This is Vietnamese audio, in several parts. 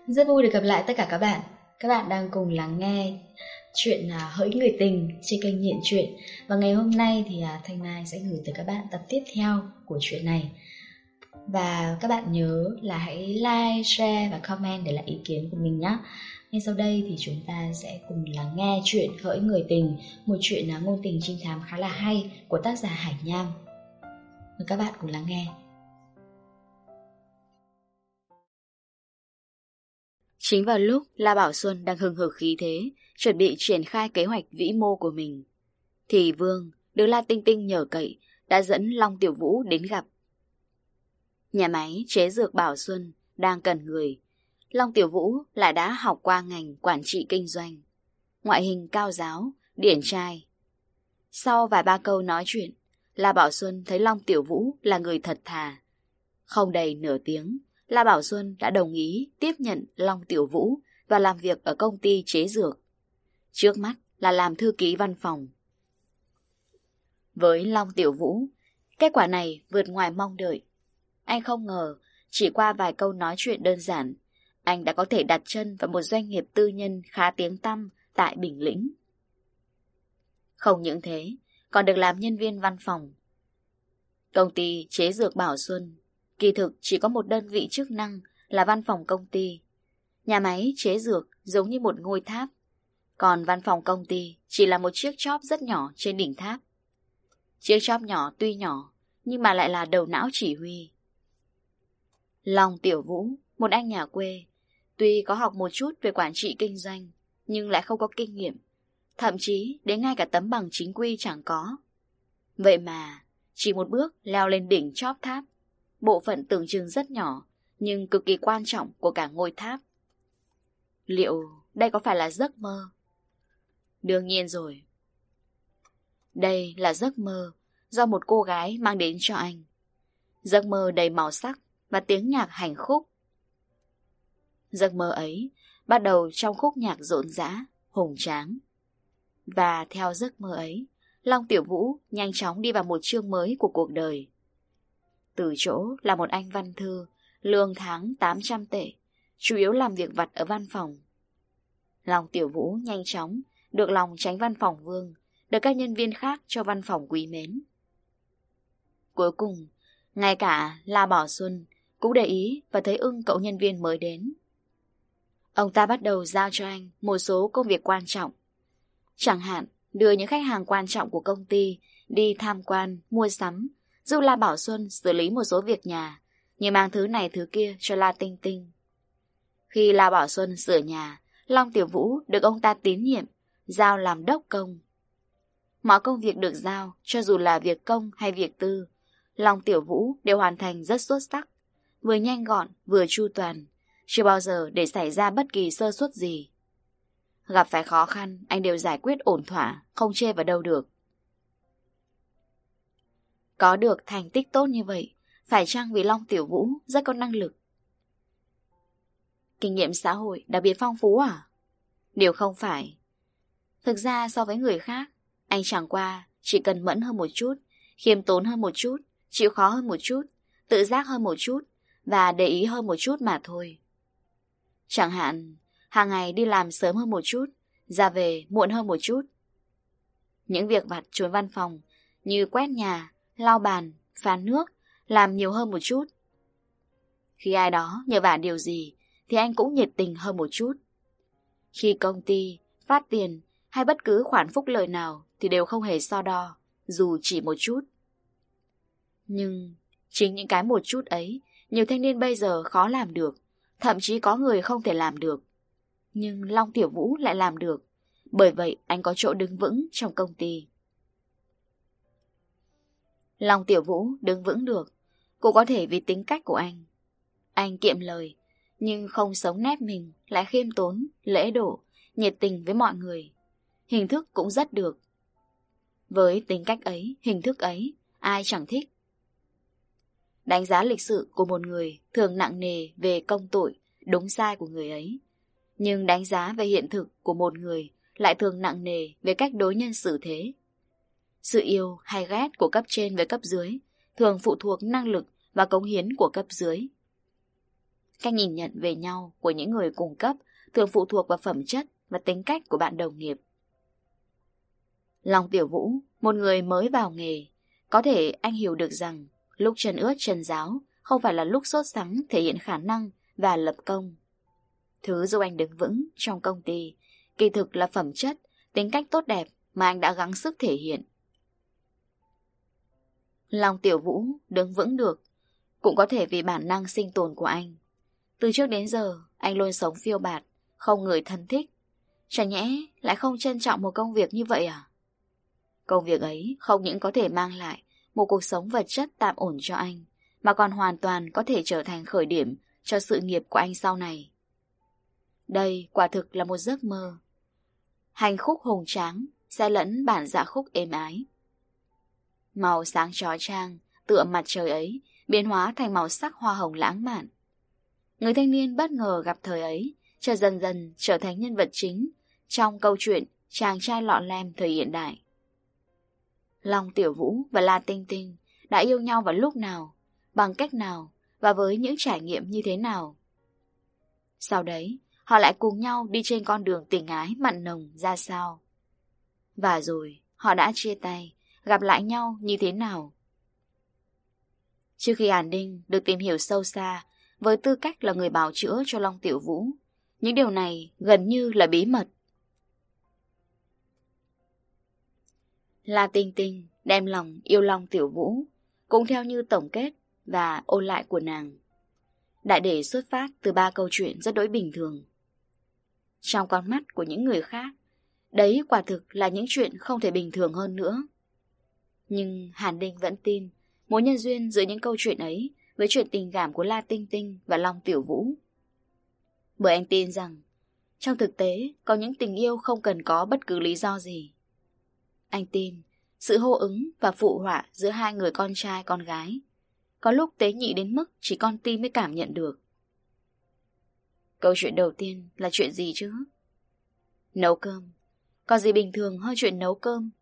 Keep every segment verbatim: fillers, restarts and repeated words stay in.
Rất vui được gặp lại tất cả các bạn. Các bạn đang cùng lắng nghe chuyện à, Hỡi Người Tình trên kênh Nghiện Truyện. Và ngày hôm nay thì à, Thanh Mai sẽ gửi tới các bạn tập tiếp theo của chuyện này. Và các bạn nhớ là hãy like, share và comment để lại ý kiến của mình nhé. Ngay sau đây thì chúng ta sẽ cùng lắng nghe chuyện Hỡi Người Tình, một chuyện à, ngôn tình trinh thám khá là hay của tác giả Hải Nham. Mời các bạn cùng lắng nghe. Chính vào lúc La Bảo Xuân đang hừng hực khí thế, chuẩn bị triển khai kế hoạch vĩ mô của mình, thì Vương được La Tinh Tinh nhờ cậy đã dẫn Long Tiểu Vũ đến gặp. Nhà máy chế dược Bảo Xuân đang cần người. Long Tiểu Vũ lại đã học qua ngành quản trị kinh doanh, ngoại hình cao giáo, điển trai. Sau vài ba câu nói chuyện, La Bảo Xuân thấy Long Tiểu Vũ là người thật thà. Không đầy nửa tiếng, La Bảo Xuân đã đồng ý tiếp nhận Long Tiểu Vũ và làm việc ở công ty chế dược. Trước mắt là làm thư ký văn phòng. Với Long Tiểu Vũ, kết quả này vượt ngoài mong đợi. Anh không ngờ, chỉ qua vài câu nói chuyện đơn giản, anh đã có thể đặt chân vào một doanh nghiệp tư nhân khá tiếng tăm tại Bình Lĩnh. Không những thế, còn được làm nhân viên văn phòng. Công ty chế dược Bảo Xuân kỳ thực chỉ có một đơn vị chức năng là văn phòng công ty. Nhà máy chế dược giống như một ngôi tháp, còn văn phòng công ty chỉ là một chiếc chóp rất nhỏ trên đỉnh tháp. Chiếc chóp nhỏ tuy nhỏ, nhưng mà lại là đầu não chỉ huy. Long Tiểu Vũ, một anh nhà quê, tuy có học một chút về quản trị kinh doanh, nhưng lại không có kinh nghiệm, thậm chí đến ngay cả tấm bằng chính quy chẳng có. Vậy mà, chỉ một bước leo lên đỉnh chóp tháp, bộ phận tưởng chừng rất nhỏ, nhưng cực kỳ quan trọng của cả ngôi tháp. Liệu đây có phải là giấc mơ? Đương nhiên rồi. Đây là giấc mơ do một cô gái mang đến cho anh. Giấc mơ đầy màu sắc và tiếng nhạc hành khúc. Giấc mơ ấy bắt đầu trong khúc nhạc rộn rã, hùng tráng. Và theo giấc mơ ấy, Long Tiểu Vũ nhanh chóng đi vào một chương mới của cuộc đời. Từ chỗ là một anh văn thư, lương tháng tám trăm tệ, chủ yếu làm việc vặt ở văn phòng. Long Tiểu Vũ nhanh chóng được lòng chánh văn phòng Vương, được các nhân viên khác cho văn phòng quý mến. Cuối cùng, ngay cả La Bảo Xuân cũng để ý và thấy ưng cậu nhân viên mới đến. Ông ta bắt đầu giao cho anh một số công việc quan trọng. Chẳng hạn, đưa những khách hàng quan trọng của công ty đi tham quan, mua sắm, giúp La Bảo Xuân xử lý một số việc nhà, như mang thứ này thứ kia cho La Tinh Tinh. Khi La Bảo Xuân sửa nhà, Long Tiểu Vũ được ông ta tín nhiệm, giao làm đốc công. Mọi công việc được giao, cho dù là việc công hay việc tư, Long Tiểu Vũ đều hoàn thành rất xuất sắc, vừa nhanh gọn vừa chu toàn, chưa bao giờ để xảy ra bất kỳ sơ suất gì. Gặp phải khó khăn, anh đều giải quyết ổn thỏa, không chê vào đâu được. Có được thành tích tốt như vậy, phải chăng vì Long Tiểu Vũ rất có năng lực? Kinh nghiệm xã hội đặc biệt phong phú à? Điều không phải. Thực ra so với người khác, anh chẳng qua chỉ cần mẫn hơn một chút, khiêm tốn hơn một chút, chịu khó hơn một chút, tự giác hơn một chút và để ý hơn một chút mà thôi. Chẳng hạn, hàng ngày đi làm sớm hơn một chút, ra về muộn hơn một chút. Những việc vặt chốn văn phòng như quét nhà, lau bàn, phán nước, làm nhiều hơn một chút. Khi ai đó nhờ vả điều gì thì anh cũng nhiệt tình hơn một chút. Khi công ty phát tiền hay bất cứ khoản phúc lợi nào thì đều không hề so đo, dù chỉ một chút. Nhưng chính những cái một chút ấy, nhiều thanh niên bây giờ khó làm được, thậm chí có người không thể làm được. Nhưng Long Tiểu Vũ lại làm được, bởi vậy anh có chỗ đứng vững trong công ty. Long Tiểu Vũ đứng vững được, cũng có thể vì tính cách của anh. Anh kiệm lời, nhưng không sống nép mình, lại khiêm tốn, lễ độ, nhiệt tình với mọi người. Hình thức cũng rất được. Với tính cách ấy, hình thức ấy, ai chẳng thích. Đánh giá lịch sự của một người thường nặng nề về công tội, đúng sai của người ấy. Nhưng đánh giá về hiện thực của một người lại thường nặng nề về cách đối nhân xử thế. Sự yêu hay ghét của cấp trên với cấp dưới thường phụ thuộc năng lực và cống hiến của cấp dưới. Cách nhìn nhận về nhau của những người cùng cấp thường phụ thuộc vào phẩm chất và tính cách của bạn đồng nghiệp. Long Tiểu Vũ, một người mới vào nghề, có thể anh hiểu được rằng lúc chân ướt chân ráo không phải là lúc sốt sắng thể hiện khả năng và lập công. Thứ giúp anh đứng vững trong công ty kỳ thực là phẩm chất, tính cách tốt đẹp mà anh đã gắng sức thể hiện. Long Tiểu Vũ đứng vững được cũng có thể vì bản năng sinh tồn của anh. Từ trước đến giờ anh luôn sống phiêu bạt, không người thân thích. Chả nhẽ lại không trân trọng một công việc như vậy à? Công việc ấy không những có thể mang lại một cuộc sống vật chất tạm ổn cho anh, mà còn hoàn toàn có thể trở thành khởi điểm cho sự nghiệp của anh sau này. Đây quả thực là một giấc mơ. Hành khúc hùng tráng sẽ lẫn bản dạ khúc êm ái. Màu sáng chói chang tựa mặt trời ấy biến hóa thành màu sắc hoa hồng lãng mạn. Người thanh niên bất ngờ gặp thời ấy trở dần dần trở thành nhân vật chính trong câu chuyện chàng trai lọ lem thời hiện đại. Long Tiểu Vũ và La Tinh Tinh đã yêu nhau vào lúc nào, bằng cách nào và với những trải nghiệm như thế nào? Sau đấy, họ lại cùng nhau đi trên con đường tình ái mặn nồng ra sao? Và rồi, họ đã chia tay, gặp lại nhau như thế nào? Trước khi Hàn Đinh được tìm hiểu sâu xa với tư cách là người bào chữa cho Long Tiểu Vũ, những điều này gần như là bí mật. La Tinh Tinh đem lòng yêu Long Tiểu Vũ, cũng theo như tổng kết và ôn lại của nàng. Đại để xuất phát từ ba câu chuyện rất đối bình thường. Trong con mắt của những người khác, đấy quả thực là những chuyện không thể bình thường hơn nữa. Nhưng Hàn Đinh vẫn tin mối nhân duyên giữa những câu chuyện ấy với chuyện tình cảm của La Tinh Tinh và Long Tiểu Vũ. Bởi anh tin rằng trong thực tế có những tình yêu không cần có bất cứ lý do gì. Anh tin sự hô ứng và phụ họa giữa hai người con trai con gái có lúc tế nhị đến mức chỉ con tim mới cảm nhận được. Câu chuyện đầu tiên là chuyện gì chứ? Nấu cơm. Có gì bình thường hơn chuyện nấu cơm?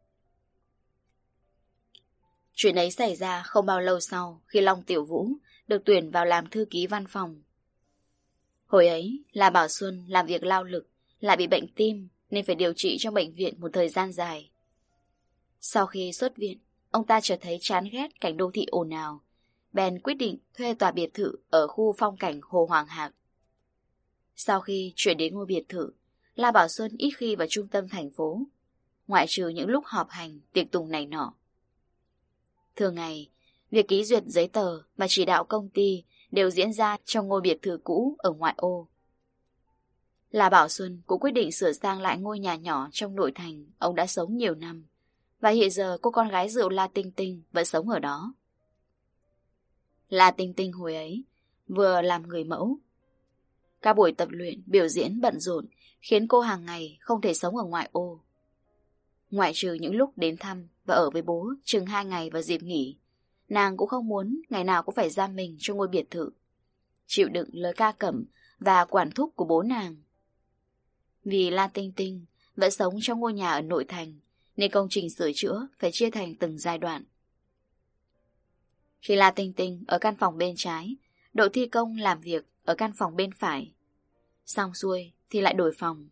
Chuyện ấy xảy ra không bao lâu sau khi Long Tiểu Vũ được tuyển vào làm thư ký văn phòng. Hồi ấy là Bảo Xuân làm việc lao lực, lại bị bệnh tim nên phải điều trị trong bệnh viện một thời gian dài. Sau khi xuất viện, ông ta chợt thấy chán ghét cảnh đô thị ồn ào, bèn quyết định thuê tòa biệt thự ở khu phong cảnh Hồ Hoàng Hạc. Sau khi chuyển đến ngôi biệt thự, La Bảo Xuân ít khi vào trung tâm thành phố, ngoại trừ những lúc họp hành, tiệc tùng này nọ. Thường ngày, việc ký duyệt giấy tờ và chỉ đạo công ty đều diễn ra trong ngôi biệt thự cũ ở ngoại ô. La Bảo Xuân cũng quyết định sửa sang lại ngôi nhà nhỏ trong nội thành ông đã sống nhiều năm, và hiện giờ cô con gái rượu La Tinh Tinh vẫn sống ở đó. La Tinh Tinh hồi ấy vừa làm người mẫu. Các buổi tập luyện, biểu diễn bận rộn khiến cô hàng ngày không thể sống ở ngoại ô. Ngoại trừ những lúc đến thăm và ở với bố chừng hai ngày vào dịp nghỉ, nàng cũng không muốn ngày nào cũng phải giam mình trong ngôi biệt thự, chịu đựng lời ca cẩm và quản thúc của bố nàng. Vì La Tinh Tinh vẫn sống trong ngôi nhà ở nội thành, nên công trình sửa chữa phải chia thành từng giai đoạn. Khi La Tinh Tinh ở căn phòng bên trái, đội thi công làm việc ở căn phòng bên phải. Xong xuôi thì lại đổi phòng.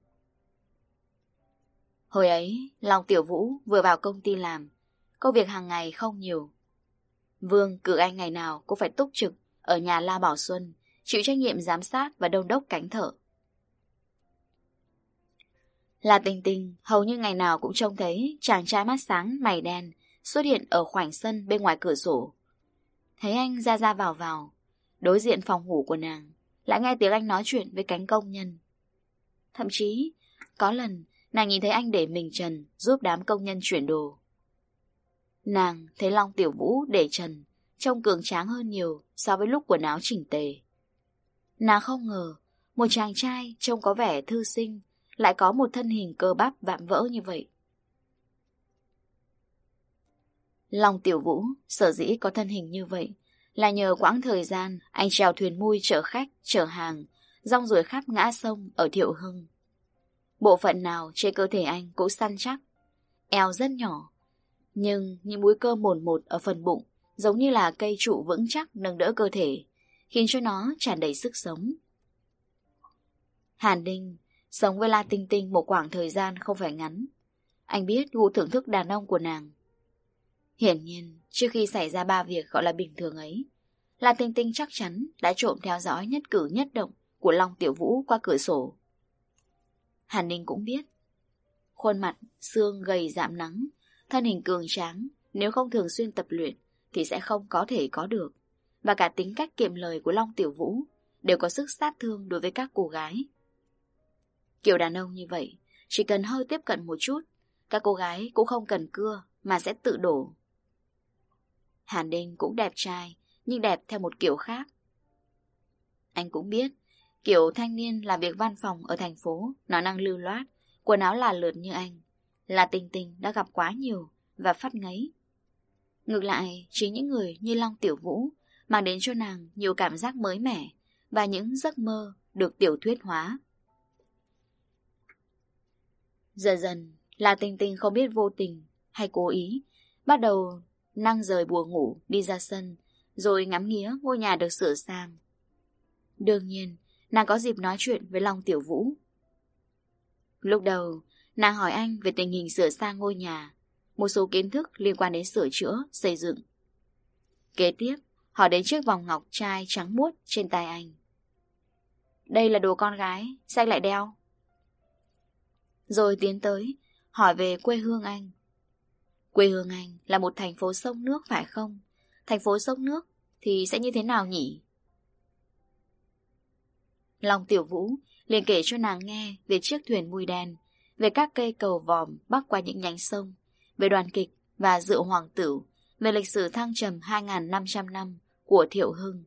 Hồi ấy, Long Tiểu Vũ vừa vào công ty làm, công việc hàng ngày không nhiều. Vương cử anh ngày nào cũng phải túc trực ở nhà La Bảo Xuân, chịu trách nhiệm giám sát và đôn đốc cánh thợ. La Tinh Tinh hầu như ngày nào cũng trông thấy chàng trai mắt sáng mày đen xuất hiện ở khoảnh sân bên ngoài cửa sổ. Thấy anh ra ra vào vào, đối diện phòng ngủ của nàng, lại nghe tiếng anh nói chuyện với cánh công nhân. Thậm chí, có lần nàng nhìn thấy anh để mình trần giúp đám công nhân chuyển đồ. Nàng thấy Long Tiểu Vũ để trần trông cường tráng hơn nhiều so với lúc quần áo chỉnh tề. Nàng không ngờ một chàng trai trông có vẻ thư sinh lại có một thân hình cơ bắp vạm vỡ như vậy. Long Tiểu Vũ sở dĩ có thân hình như vậy là nhờ quãng thời gian anh chèo thuyền mui chở khách, chở hàng, rong ruổi khắp ngã sông ở Thiệu Hưng. Bộ phận nào trên cơ thể anh cũng săn chắc, eo rất nhỏ, nhưng những múi cơ mồn một ở phần bụng giống như là cây trụ vững chắc nâng đỡ cơ thể, khiến cho nó tràn đầy sức sống. Hàn Ninh sống với La Tinh Tinh một khoảng thời gian không phải ngắn. Anh biết gu thưởng thức đàn ông của nàng. Hiển nhiên, trước khi xảy ra ba việc gọi là bình thường ấy, La Tinh Tinh chắc chắn đã trộm theo dõi nhất cử nhất động của Long Tiểu Vũ qua cửa sổ. Hàn Ninh cũng biết, khuôn mặt xương gầy rạm nắng, thân hình cường tráng, nếu không thường xuyên tập luyện thì sẽ không có thể có được. Và cả tính cách kiệm lời của Long Tiểu Vũ đều có sức sát thương đối với các cô gái. Kiểu đàn ông như vậy, chỉ cần hơi tiếp cận một chút, các cô gái cũng không cần cưa mà sẽ tự đổ. Hàn Ninh cũng đẹp trai, nhưng đẹp theo một kiểu khác. Anh cũng biết, kiểu thanh niên làm việc văn phòng ở thành phố, nói năng lưu loát, quần áo là lượt như anh, là Tinh Tinh đã gặp quá nhiều và phát ngấy. Ngược lại, chính những người như Long Tiểu Vũ mang đến cho nàng nhiều cảm giác mới mẻ và những giấc mơ được tiểu thuyết hóa. Dần dần, là Tinh Tinh không biết vô tình hay cố ý, bắt đầu năng rời bùa ngủ đi ra sân, rồi ngắm nghía ngôi nhà được sửa sang. Đương nhiên, nàng có dịp nói chuyện với Long Tiểu Vũ. Lúc đầu, nàng hỏi anh về tình hình sửa sang ngôi nhà, một số kiến thức liên quan đến sửa chữa, xây dựng. Kế tiếp, hỏi đến chiếc vòng ngọc trai trắng muốt trên tay anh. Đây là đồ con gái, sao anh lại đeo? Rồi tiến tới, hỏi về quê hương anh. Quê hương anh là một thành phố sông nước phải không? Thành phố sông nước thì sẽ như thế nào nhỉ? Long Tiểu Vũ liền kể cho nàng nghe về chiếc thuyền mùi đen, về các cây cầu vòm bắc qua những nhánh sông, về đoàn kịch và rượu hoàng tửu, về lịch sử thăng trầm hai nghìn năm trăm năm của Thiệu Hưng.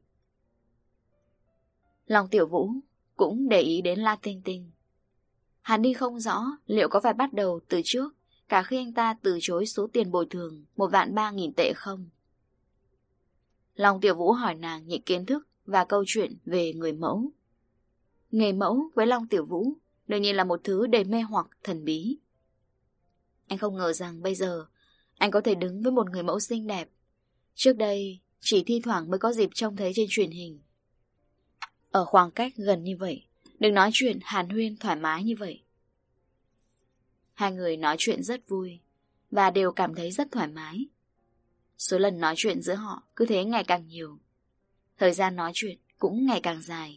Long Tiểu Vũ cũng để ý đến La Tinh Tinh. Hắn đi không rõ liệu có phải bắt đầu từ trước, cả khi anh ta từ chối số tiền bồi thường một vạn ba nghìn tệ không. Long Tiểu Vũ hỏi nàng những kiến thức và câu chuyện về người mẫu. Nghề mẫu với Long Tiểu Vũ đương nhiên là một thứ đầy mê hoặc thần bí. Anh không ngờ rằng bây giờ anh có thể đứng với một người mẫu xinh đẹp. Trước đây chỉ thi thoảng mới có dịp trông thấy trên truyền hình. Ở khoảng cách gần như vậy, đừng nói chuyện hàn huyên thoải mái như vậy. Hai người nói chuyện rất vui và đều cảm thấy rất thoải mái. Số lần nói chuyện giữa họ cứ thế ngày càng nhiều. Thời gian nói chuyện cũng ngày càng dài.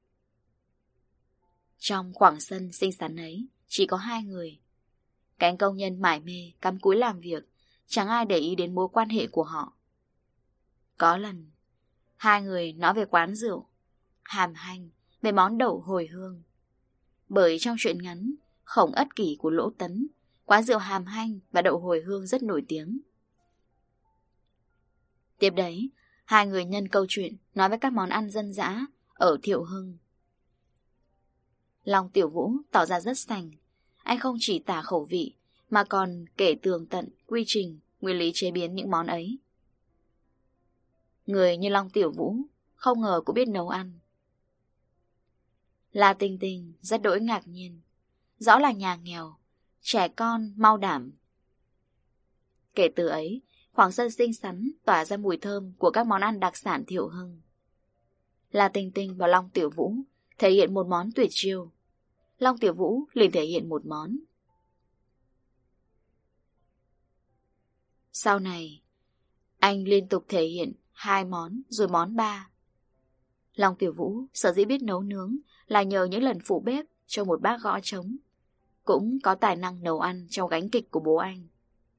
Trong khoảng sân xinh xắn ấy chỉ có hai người. Cánh công nhân mải mê cắm cúi làm việc, chẳng ai để ý đến mối quan hệ của họ. Có lần, hai người nói về quán rượu, hàm hanh, về món đậu hồi hương. Bởi trong truyện ngắn Khổng Ất Kỷ của Lỗ Tấn, quán rượu hàm hanh và đậu hồi hương rất nổi tiếng. Tiếp đấy, hai người nhân câu chuyện nói với các món ăn dân dã ở Thiệu Hưng. Long Tiểu Vũ tỏ ra rất sành. Anh không chỉ tả khẩu vị mà còn kể tường tận quy trình, nguyên lý chế biến những món ấy. Người như Long Tiểu Vũ không ngờ cũng biết nấu ăn. La Tinh Tinh rất đỗi ngạc nhiên. Rõ là nhà nghèo, trẻ con mau đảm. Kể từ ấy, khoảng sân xinh xắn tỏa ra mùi thơm của các món ăn đặc sản Thiệu Hưng. La Tinh Tinh và Long Tiểu Vũ thể hiện một món tuyệt chiêu. Long Tiểu Vũ liền thể hiện một món. Sau này, anh liên tục thể hiện hai món rồi món ba. Long Tiểu Vũ sở dĩ biết nấu nướng là nhờ những lần phụ bếp cho một bác gõ trống, cũng có tài năng nấu ăn trong gánh kịch của bố anh.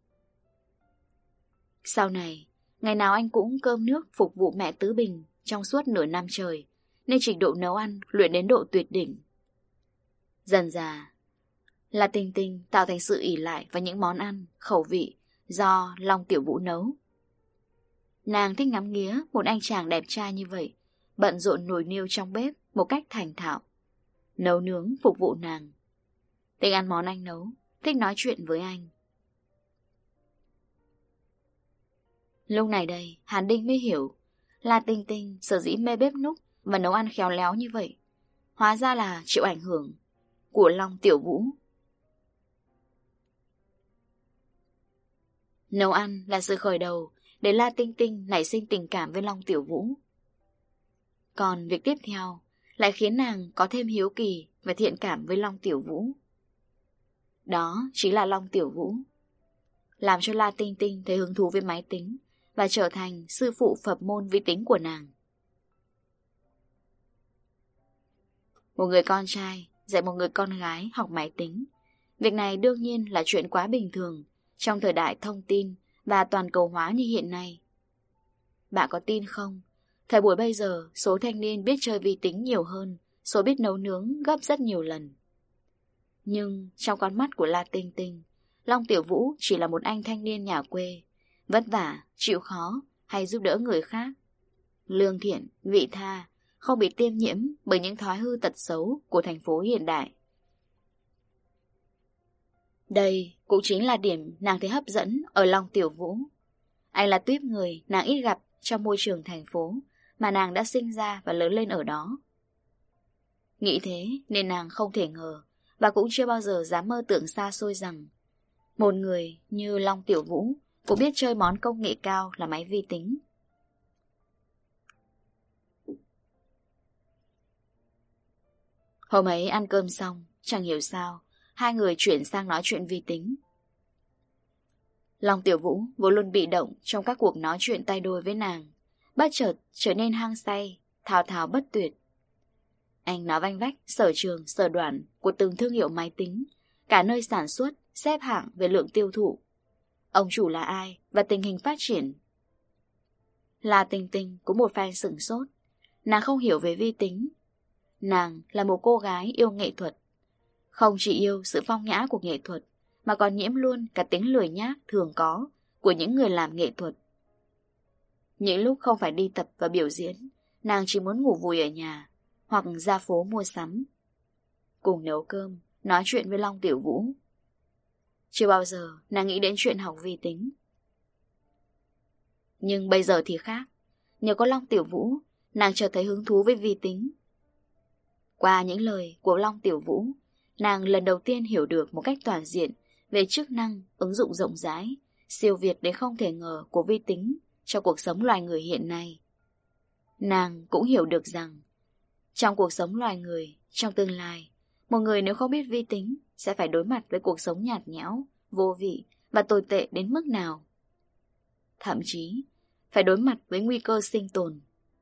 Sau này, ngày nào anh cũng cơm nước phục vụ mẹ Tứ Bình trong suốt nửa năm trời, nên trình độ nấu ăn luyện đến độ tuyệt đỉnh. Dần dà, La Tinh Tinh tạo thành sự ỷ lại vào những món ăn, khẩu vị do Long Tiểu Vũ nấu. Nàng thích ngắm nghía một anh chàng đẹp trai như vậy, bận rộn nồi niêu trong bếp một cách thành thạo, nấu nướng phục vụ nàng. Thích ăn món anh nấu, thích nói chuyện với anh. Lúc này đây, Hàn Đinh mới hiểu La Tinh Tinh sở dĩ mê bếp núc và nấu ăn khéo léo như vậy, hóa ra là chịu ảnh hưởng của Long Tiểu Vũ. Nấu ăn là sự khởi đầu để La Tinh Tinh nảy sinh tình cảm với Long Tiểu Vũ. Còn việc tiếp theo lại khiến nàng có thêm hiếu kỳ và thiện cảm với Long Tiểu Vũ. Đó chính là Long Tiểu Vũ, làm cho La Tinh Tinh thấy hứng thú với máy tính và trở thành sư phụ Phật môn vi tính của nàng. Một người con trai dạy một người con gái học máy tính, việc này đương nhiên là chuyện quá bình thường trong thời đại thông tin và toàn cầu hóa như hiện nay. Bạn có tin không? Thời buổi bây giờ, số thanh niên biết chơi vi tính nhiều hơn số biết nấu nướng gấp rất nhiều lần. Nhưng trong con mắt của La Tinh Tinh, Long Tiểu Vũ chỉ là một anh thanh niên nhà quê, vất vả, chịu khó hay giúp đỡ người khác, lương thiện, vị tha, không bị tiêm nhiễm bởi những thói hư tật xấu của thành phố hiện đại. Đây cũng chính là điểm nàng thấy hấp dẫn ở Long Tiểu Vũ. Anh là tuýp người nàng ít gặp trong môi trường thành phố mà nàng đã sinh ra và lớn lên ở đó. Nghĩ thế nên nàng không thể ngờ và cũng chưa bao giờ dám mơ tưởng xa xôi rằng một người như Long Tiểu Vũ cũng biết chơi món công nghệ cao là máy vi tính. Hôm ấy ăn cơm xong, chẳng hiểu sao hai người chuyển sang nói chuyện vi tính. Long Tiểu Vũ vốn luôn bị động trong các cuộc nói chuyện tay đôi với nàng, bất chợt trở nên hăng say, thao thao bất tuyệt. Anh nói vanh vách sở trường, sở đoản của từng thương hiệu máy tính, cả nơi sản xuất, xếp hạng về lượng tiêu thụ, ông chủ là ai và tình hình phát triển. La Tinh Tinh cũng một phen sửng sốt. Nàng không hiểu về vi tính. Nàng là một cô gái yêu nghệ thuật, không chỉ yêu sự phong nhã của nghệ thuật mà còn nhiễm luôn cả tính lười nhác thường có của những người làm nghệ thuật. Những lúc không phải đi tập và biểu diễn, nàng chỉ muốn ngủ vùi ở nhà hoặc ra phố mua sắm, cùng nấu cơm, nói chuyện với Long Tiểu Vũ. Chưa bao giờ nàng nghĩ đến chuyện học vi tính. Nhưng bây giờ thì khác. Nhờ có Long Tiểu Vũ, nàng chợt thấy hứng thú với vi tính. Qua những lời của Long Tiểu Vũ, nàng lần đầu tiên hiểu được một cách toàn diện về chức năng, ứng dụng rộng rãi, siêu việt đến không thể ngờ của vi tính cho cuộc sống loài người hiện nay. Nàng cũng hiểu được rằng trong cuộc sống loài người, trong tương lai, một người nếu không biết vi tính sẽ phải đối mặt với cuộc sống nhạt nhẽo, vô vị và tồi tệ đến mức nào. Thậm chí phải đối mặt với nguy cơ sinh tồn.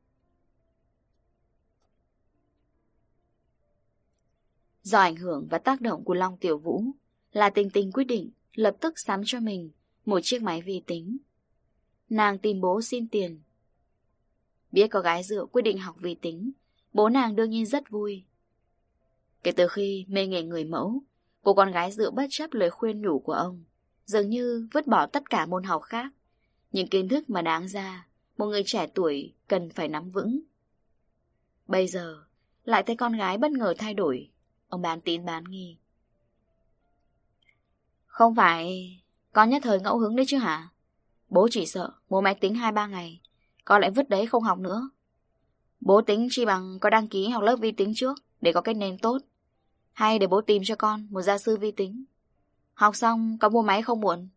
Do ảnh hưởng và tác động của Long Tiểu Vũ, La Tinh Tinh quyết định lập tức sắm cho mình một chiếc máy vi tính. Nàng tìm bố xin tiền. Biết có gái dựa quyết định học vi tính, bố nàng đương nhiên rất vui. Kể từ khi mê nghề người mẫu, cô con gái dựa bất chấp lời khuyên nhủ của ông, dường như vứt bỏ tất cả môn học khác, những kiến thức mà đáng ra một người trẻ tuổi cần phải nắm vững. Bây giờ lại thấy con gái bất ngờ thay đổi, ông bán tín bán nghi. Không phải con nhất thời ngẫu hứng đấy chứ hả? Bố chỉ sợ mua máy tính hai ba ngày con lại vứt đấy không học nữa. Bố tính chi bằng con đăng ký học lớp vi tính trước để có cái nền tốt, hay để bố tìm cho con một gia sư vi tính. Học xong con mua máy không muộn.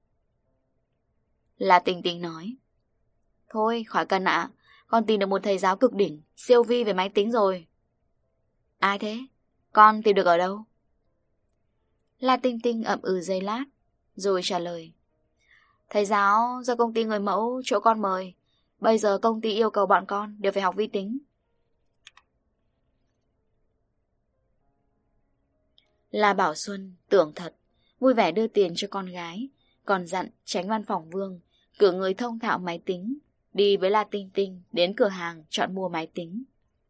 La Tinh Tinh nói. Thôi khỏi cần ạ, con tìm được một thầy giáo cực đỉnh, siêu vi về máy tính rồi. Ai thế? Con tìm được ở đâu? La Tinh Tinh ậm ừ giây lát rồi trả lời. Thầy giáo do công ty người mẫu chỗ con mời. Bây giờ công ty yêu cầu bọn con đều phải học vi tính. La Bảo Xuân tưởng thật, vui vẻ đưa tiền cho con gái, còn dặn tránh văn phòng Vương cử người thông thạo máy tính đi với La Tinh Tinh đến cửa hàng chọn mua máy tính.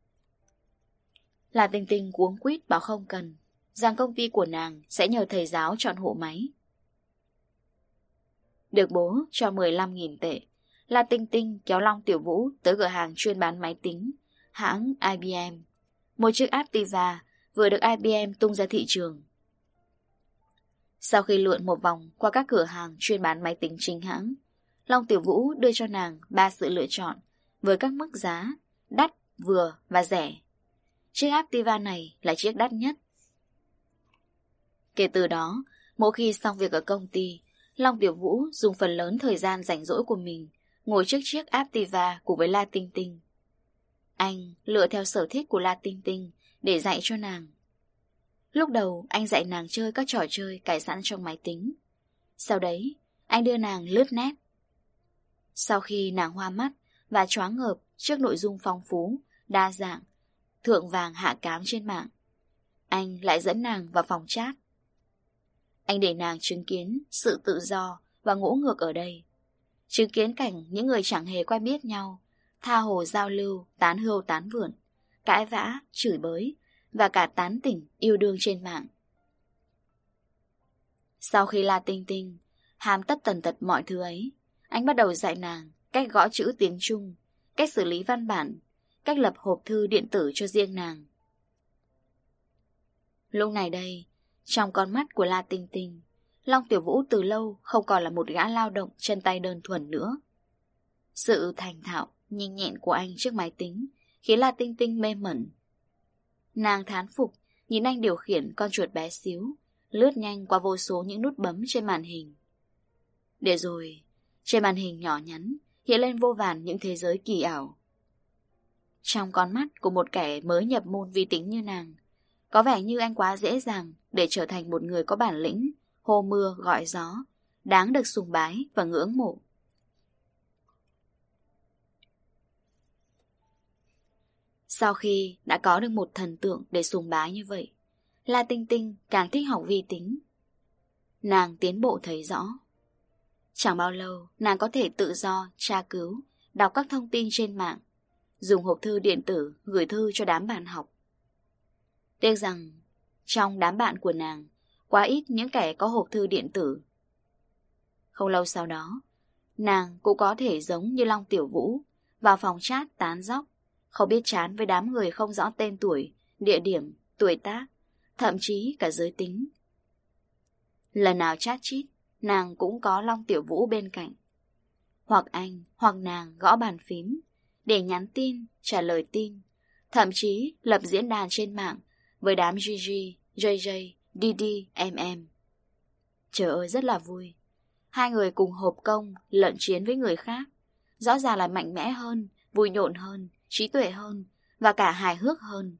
La Tinh Tinh cuống quýt bảo không cần, rằng công ty của nàng sẽ nhờ thầy giáo chọn hộ máy. Được bố cho mười lăm nghìn tệ, La Tinh Tinh kéo Long Tiểu Vũ tới cửa hàng chuyên bán máy tính, hãng I B M. Một chiếc Aptiva vừa được I B M tung ra thị trường. Sau khi lượn một vòng qua các cửa hàng chuyên bán máy tính chính hãng, Long Tiểu Vũ đưa cho nàng ba sự lựa chọn với các mức giá đắt, vừa và rẻ. Chiếc Aptiva này là chiếc đắt nhất. Kể từ đó, mỗi khi xong việc ở công ty, Long Tiểu Vũ dùng phần lớn thời gian rảnh rỗi của mình ngồi trước chiếc Aptiva cùng với La Tinh Tinh. Anh lựa theo sở thích của La Tinh Tinh để dạy cho nàng. Lúc đầu anh dạy nàng chơi các trò chơi cài sẵn trong máy tính. Sau đấy anh đưa nàng lướt net. Sau khi nàng hoa mắt và choáng ngợp trước nội dung phong phú, đa dạng, thượng vàng hạ cám trên mạng, anh lại dẫn nàng vào phòng chat. Anh để nàng chứng kiến sự tự do và ngỗ ngược ở đây, chứng kiến cảnh những người chẳng hề quen biết nhau tha hồ giao lưu, tán hươu tán vượn, cãi vã, chửi bới và cả tán tỉnh yêu đương trên mạng. Sau khi La Tinh Tinh hàm tất tần tật mọi thứ ấy, anh bắt đầu dạy nàng cách gõ chữ tiếng Trung, cách xử lý văn bản, cách lập hộp thư điện tử cho riêng nàng. Lúc này đây, trong con mắt của La Tinh Tinh, Long Tiểu Vũ từ lâu không còn là một gã lao động chân tay đơn thuần nữa. Sự thành thạo, nhanh nhẹn của anh trước máy tính khiến La Tinh Tinh mê mẩn. Nàng thán phục nhìn anh điều khiển con chuột bé xíu, lướt nhanh qua vô số những nút bấm trên màn hình. Để rồi, trên màn hình nhỏ nhắn hiện lên vô vàn những thế giới kỳ ảo. Trong con mắt của một kẻ mới nhập môn vi tính như nàng, có vẻ như anh quá dễ dàng để trở thành một người có bản lĩnh, hô mưa gọi gió, đáng được sùng bái và ngưỡng mộ. Sau khi đã có được một thần tượng để sùng bái như vậy, La Tinh Tinh càng thích học vi tính. Nàng tiến bộ thấy rõ. Chẳng bao lâu, nàng có thể tự do tra cứu, đọc các thông tin trên mạng, dùng hộp thư điện tử gửi thư cho đám bạn học. Tiếc rằng, trong đám bạn của nàng, quá ít những kẻ có hộp thư điện tử. Không lâu sau đó, nàng cũng có thể giống như Long Tiểu Vũ, vào phòng chat tán dóc, không biết chán với đám người không rõ tên tuổi, địa điểm, tuổi tác, thậm chí cả giới tính. Lần nào chat chít, nàng cũng có Long Tiểu Vũ bên cạnh. Hoặc anh, hoặc nàng gõ bàn phím, để nhắn tin, trả lời tin, thậm chí lập diễn đàn trên mạng với đám giê giê, jay jay, đê đê, em em. Trời ơi rất là vui. Hai người cùng hợp công, lận chiến với người khác. Rõ ràng là mạnh mẽ hơn, vui nhộn hơn, trí tuệ hơn và cả hài hước hơn.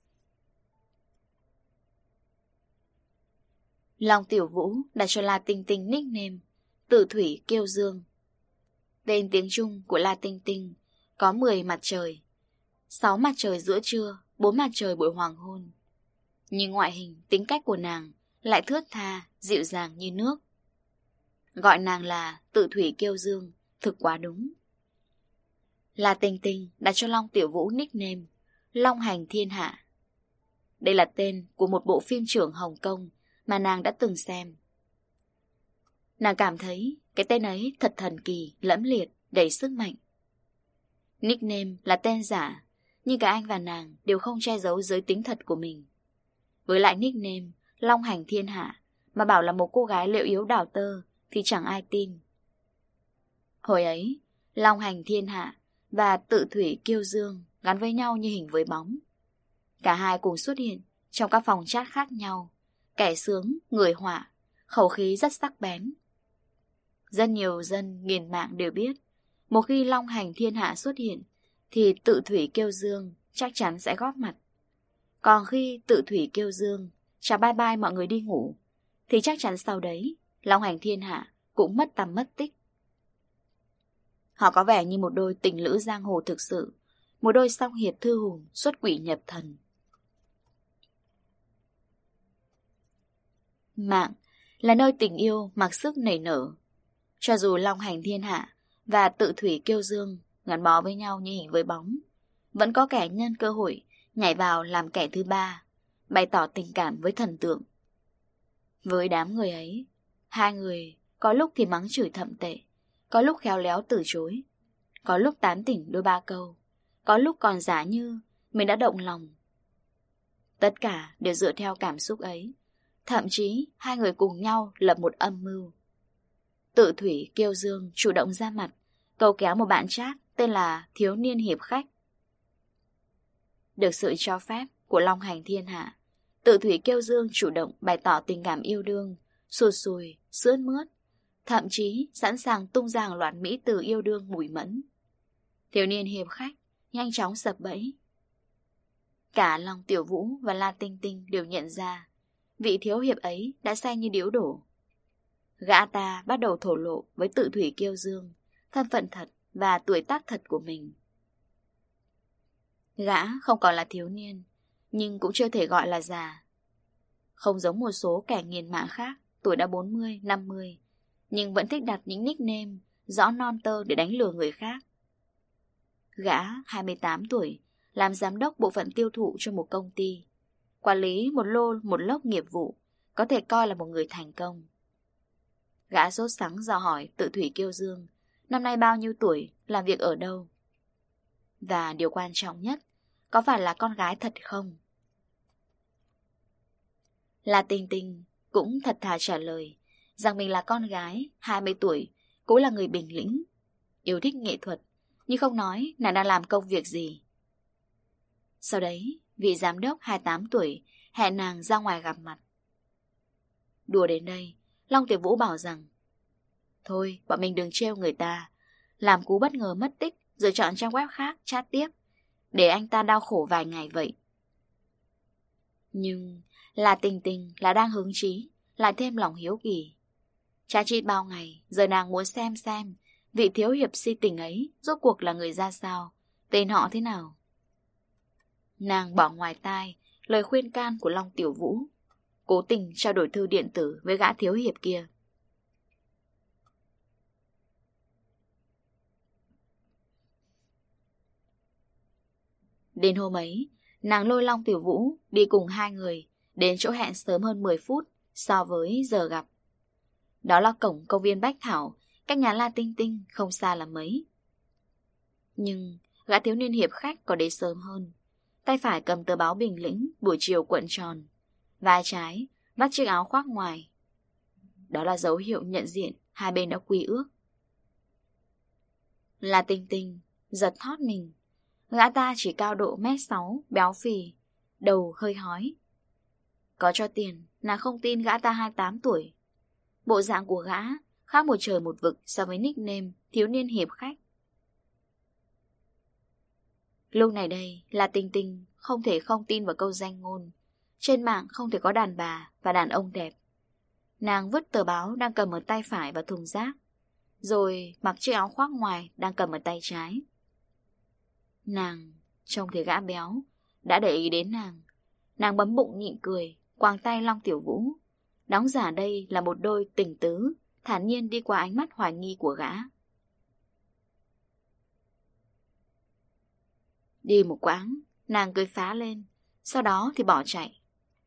Long Tiểu Vũ đặt cho La Tinh Tinh nickname Tử Thủy Kiêu Dương. Tên tiếng Trung của La Tinh Tinh có mười mặt trời, sáu mặt trời giữa trưa, bốn mặt trời buổi hoàng hôn. Nhưng ngoại hình, tính cách của nàng lại thướt tha, dịu dàng như nước. Gọi nàng là Tử Thủy Kiêu Dương thực quá đúng. La Tinh Tinh đặt cho Long Tiểu Vũ nickname Long Hành Thiên Hạ. Đây là tên của một bộ phim trưởng Hồng Kông mà nàng đã từng xem. Nàng cảm thấy cái tên ấy thật thần kỳ, lẫm liệt, đầy sức mạnh. Nickname là tên giả, nhưng cả anh và nàng đều không che giấu giới tính thật của mình. Với lại nickname Long Hành Thiên Hạ mà bảo là một cô gái liệu yếu đào tơ thì chẳng ai tin. Hồi ấy, Long Hành Thiên Hạ và Tự Thủy Kiêu Dương gắn với nhau như hình với bóng. Cả hai cùng xuất hiện trong các phòng chat khác nhau, kẻ sướng, người họa, khẩu khí rất sắc bén. Rất nhiều dân nghiền mạng đều biết, một khi Long Hành Thiên Hạ xuất hiện thì Tự Thủy Kiêu Dương chắc chắn sẽ góp mặt. Còn khi Tự Thủy Kiêu Dương chào bye bye mọi người đi ngủ, thì chắc chắn sau đấy Long Hành Thiên Hạ cũng mất tăm mất tích. Họ có vẻ như một đôi tình lữ giang hồ thực sự, một đôi song hiệp thư hùng xuất quỷ nhập thần. Mạng là nơi tình yêu mặc sức nảy nở. Cho dù Long Hành Thiên Hạ và Tự Thủy Kiêu Dương gắn bó với nhau như hình với bóng, vẫn có kẻ nhân cơ hội nhảy vào làm kẻ thứ ba, bày tỏ tình cảm với thần tượng. Với đám người ấy, hai người có lúc thì mắng chửi thậm tệ, có lúc khéo léo từ chối, có lúc tán tỉnh đôi ba câu, có lúc còn giả như mình đã động lòng. Tất cả đều dựa theo cảm xúc ấy. Thậm chí hai người cùng nhau lập một âm mưu. Tự Thủy Kiêu Dương chủ động ra mặt, cầu kéo một bạn chat tên là Thiếu Niên Hiệp Khách. Được sự cho phép của Long Hành Thiên Hạ, Tự Thủy Kiêu Dương chủ động bày tỏ tình cảm yêu đương, sùi sùi, sướt mướt, thậm chí sẵn sàng tung ra hàng loạt mỹ từ yêu đương mùi mẫn. Thiếu Niên Hiệp Khách nhanh chóng sập bẫy. Cả Long Tiểu Vũ và La Tinh Tinh đều nhận ra vị thiếu hiệp ấy đã say như điếu đổ. Gã ta bắt đầu thổ lộ với Tự Thủy Kiêu Dương thân phận thật và tuổi tác thật của mình. Gã không còn là thiếu niên, nhưng cũng chưa thể gọi là già. Không giống một số kẻ nghiền mạng khác, tuổi đã bốn mươi, năm mươi, nhưng vẫn thích đặt những nickname rõ non tơ để đánh lừa người khác. Gã hai mươi tám tuổi, làm giám đốc bộ phận tiêu thụ cho một công ty, quản lý một lô một lốc nghiệp vụ, có thể coi là một người thành công. Gã sốt sắng dò hỏi Tự Thủy Kiêu Dương năm nay bao nhiêu tuổi, làm việc ở đâu. Và điều quan trọng nhất, có phải là con gái thật không? La Tinh Tinh cũng thật thà trả lời rằng mình là con gái, hai mươi tuổi, cũng là người bình lĩnh, yêu thích nghệ thuật, nhưng không nói nàng đang làm công việc gì. Sau đấy, vị giám đốc hai mươi tám tuổi hẹn nàng ra ngoài gặp mặt. Đùa đến đây, Long Tiểu Vũ bảo rằng thôi, bọn mình đừng trêu người ta, làm cú bất ngờ mất tích rồi chọn trang web khác chat tiếp, để anh ta đau khổ vài ngày vậy. Nhưng là Tình Tình là đang hứng chí, lại thêm lòng hiếu kỳ. Cha chít bao ngày, giờ nàng muốn xem xem vị thiếu hiệp si tình ấy rốt cuộc là người ra sao, tên họ thế nào. Nàng bỏ ngoài tai lời khuyên can của Long Tiểu Vũ, cố tình trao đổi thư điện tử với gã thiếu hiệp kia. Đến hôm ấy, nàng lôi Long Tiểu Vũ đi cùng hai người đến chỗ hẹn sớm hơn mười phút so với giờ gặp. Đó là cổng công viên Bách Thảo, cách nhà La Tinh Tinh không xa là mấy. Nhưng gã thiếu niên hiệp khách có đến sớm hơn. Tay phải cầm tờ báo Bình Lĩnh buổi chiều cuộn tròn, vai trái vắt chiếc áo khoác ngoài. Đó là dấu hiệu nhận diện hai bên đã quy ước. La Tinh Tinh giật thót mình. Gã ta chỉ cao độ mét sáu, béo phì, đầu hơi hói. Có cho tiền, nàng không tin gã ta hai mươi tám tuổi. Bộ dạng của gã khác một trời một vực so với nickname thiếu niên hiệp khách. Lúc này đây, La Tinh Tinh không thể không tin vào câu danh ngôn trên mạng không thể có đàn bà và đàn ông đẹp. Nàng vứt tờ báo đang cầm ở tay phải vào thùng rác, rồi mặc chiếc áo khoác ngoài đang cầm ở tay trái. Nàng trông thấy gã béo đã để ý đến nàng. Nàng bấm bụng nhịn cười, quàng tay Long Tiểu Vũ, đóng giả đây là một đôi tình tứ, thản nhiên đi qua ánh mắt hoài nghi của gã. Đi một quãng, nàng cười phá lên, sau đó thì bỏ chạy.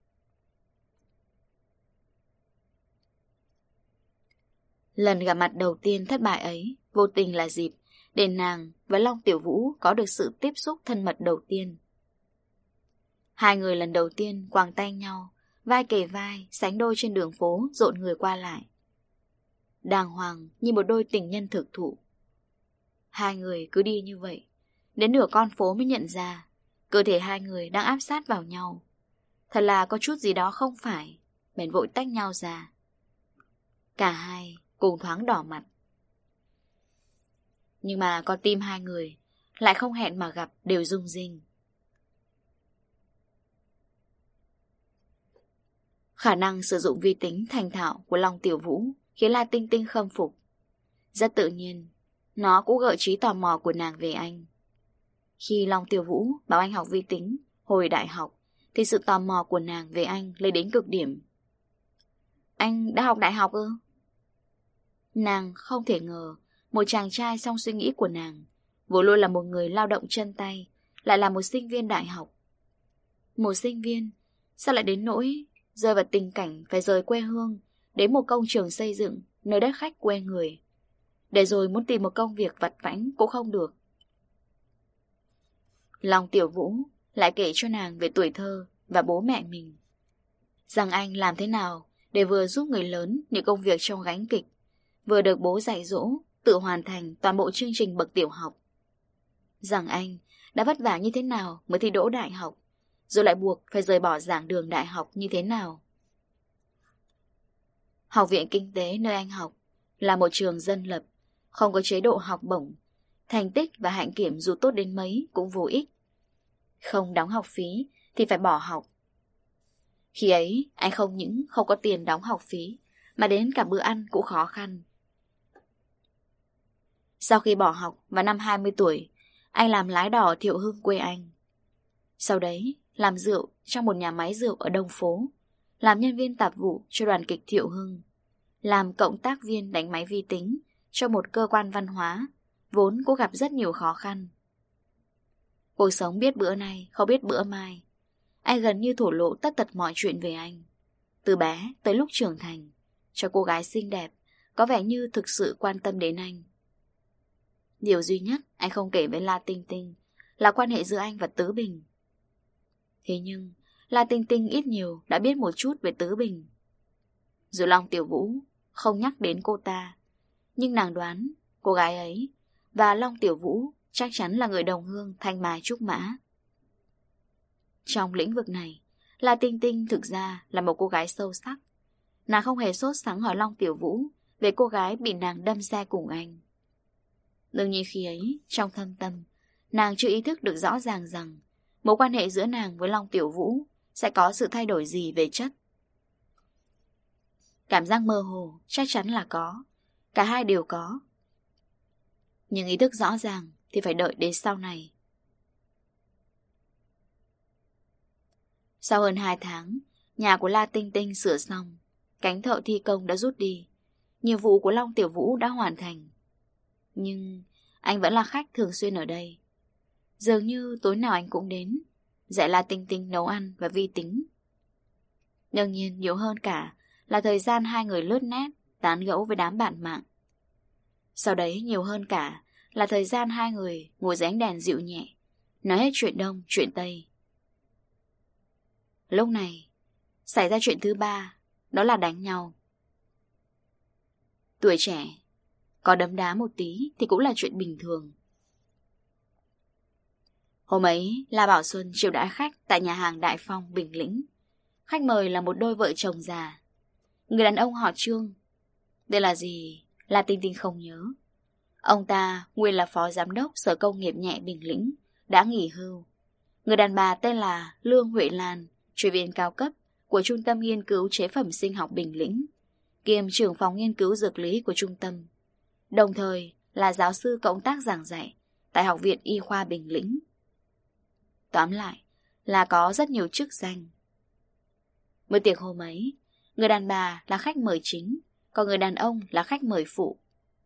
Lần gặp mặt đầu tiên thất bại ấy vô tình là dịp để nàng và Long Tiểu Vũ có được sự tiếp xúc thân mật đầu tiên. Hai người lần đầu tiên quàng tay nhau, vai kề vai, sánh đôi trên đường phố rộn người qua lại. Đàng hoàng như một đôi tình nhân thực thụ. Hai người cứ đi như vậy, đến nửa con phố mới nhận ra cơ thể hai người đang áp sát vào nhau. Thật là có chút gì đó không phải, bèn vội tách nhau ra. Cả hai cùng thoáng đỏ mặt. Nhưng mà con tim hai người lại không hẹn mà gặp đều rung rinh. Khả năng sử dụng vi tính thành thạo của Long Tiểu Vũ khiến La Tinh Tinh khâm phục. Rất tự nhiên, nó cũng gợi trí tò mò của nàng về anh. Khi Long Tiểu Vũ bảo anh học vi tính hồi đại học, thì sự tò mò của nàng về anh lên đến cực điểm. Anh đã học đại học ư? Nàng không thể ngờ một chàng trai trong suy nghĩ của nàng vốn luôn là một người lao động chân tay, lại là một sinh viên đại học. Một sinh viên sao lại đến nỗi rơi vào tình cảnh phải rời quê hương đến một công trường xây dựng nơi đất khách quê người, để rồi muốn tìm một công việc vặt vãnh cũng không được. Long Tiểu Vũ lại kể cho nàng về tuổi thơ và bố mẹ mình, rằng anh làm thế nào để vừa giúp người lớn những công việc trong gánh kịch, vừa được bố dạy dỗ tự hoàn thành toàn bộ chương trình bậc tiểu học. Rằng anh đã vất vả như thế nào mới thi đỗ đại học, rồi lại buộc phải rời bỏ giảng đường đại học như thế nào. Học viện kinh tế nơi anh học là một trường dân lập, không có chế độ học bổng, Thành tích và hạnh kiểm dù tốt đến mấy cũng vô ích. Không đóng học phí thì phải bỏ học. Khi ấy, anh không những không có tiền đóng học phí, mà đến cả bữa ăn cũng khó khăn. Sau khi bỏ học vào năm hai mươi tuổi, anh làm lái đò Thiệu Hưng quê anh. Sau đấy, làm rượu trong một nhà máy rượu ở Đông Phố, làm nhân viên tạp vụ cho đoàn kịch Thiệu Hưng, làm cộng tác viên đánh máy vi tính cho một cơ quan văn hóa, vốn cũng gặp rất nhiều khó khăn. Cuộc sống biết bữa nay, không biết bữa mai. Anh gần như thổ lộ tất tật mọi chuyện về anh. Từ bé tới lúc trưởng thành, cho cô gái xinh đẹp, có vẻ như thực sự quan tâm đến anh. Điều duy nhất anh không kể với La Tinh Tinh là quan hệ giữa anh và Tứ Bình. Thế nhưng, La Tinh Tinh ít nhiều đã biết một chút về Tứ Bình. Dù Long Tiểu Vũ không nhắc đến cô ta, nhưng nàng đoán cô gái ấy và Long Tiểu Vũ chắc chắn là người đồng hương thanh mai trúc mã. Trong lĩnh vực này, La Tinh Tinh thực ra là một cô gái sâu sắc. Nàng không hề sốt sắng hỏi Long Tiểu Vũ về cô gái bị nàng đâm xe cùng anh. Đương nhiên khi ấy, trong thâm tâm, nàng chưa ý thức được rõ ràng rằng mối quan hệ giữa nàng với Long Tiểu Vũ sẽ có sự thay đổi gì về chất. Cảm giác mơ hồ chắc chắn là có, cả hai đều có. Nhưng ý thức rõ ràng thì phải đợi đến sau này. Sau hơn hai tháng, nhà của La Tinh Tinh sửa xong, cánh thợ thi công đã rút đi, nhiệm vụ của Long Tiểu Vũ đã hoàn thành. Nhưng anh vẫn là khách thường xuyên ở đây. Dường như tối nào anh cũng đến, dạy La Tinh Tinh nấu ăn và vi tính. Đương nhiên nhiều hơn cả là thời gian hai người lướt net, tán gẫu với đám bạn mạng. Sau đấy nhiều hơn cả là thời gian hai người ngồi dưới ánh đèn dịu nhẹ, nói hết chuyện đông, chuyện tây. Lúc này, xảy ra chuyện thứ ba, đó là đánh nhau. Tuổi trẻ, có đấm đá một tí thì cũng là chuyện bình thường. Hôm ấy, La Bảo Xuân chiêu đãi khách tại nhà hàng Đại Phong, Bình Lĩnh. Khách mời là một đôi vợ chồng già. Người đàn ông họ Trương. Tên là gì? La Tinh Tinh không nhớ. Ông ta nguyên là phó giám đốc Sở Công nghiệp nhẹ Bình Lĩnh, đã nghỉ hưu. Người đàn bà tên là Lương Huệ Lan, chuyên viên cao cấp của Trung tâm Nghiên cứu Chế phẩm Sinh học Bình Lĩnh, kiêm trưởng phòng nghiên cứu dược lý của trung tâm, đồng thời là giáo sư cộng tác giảng dạy tại Học viện Y khoa Bình Lĩnh. Tóm lại là có rất nhiều chức danh. Bữa tiệc hôm ấy, người đàn bà là khách mời chính, còn người đàn ông là khách mời phụ.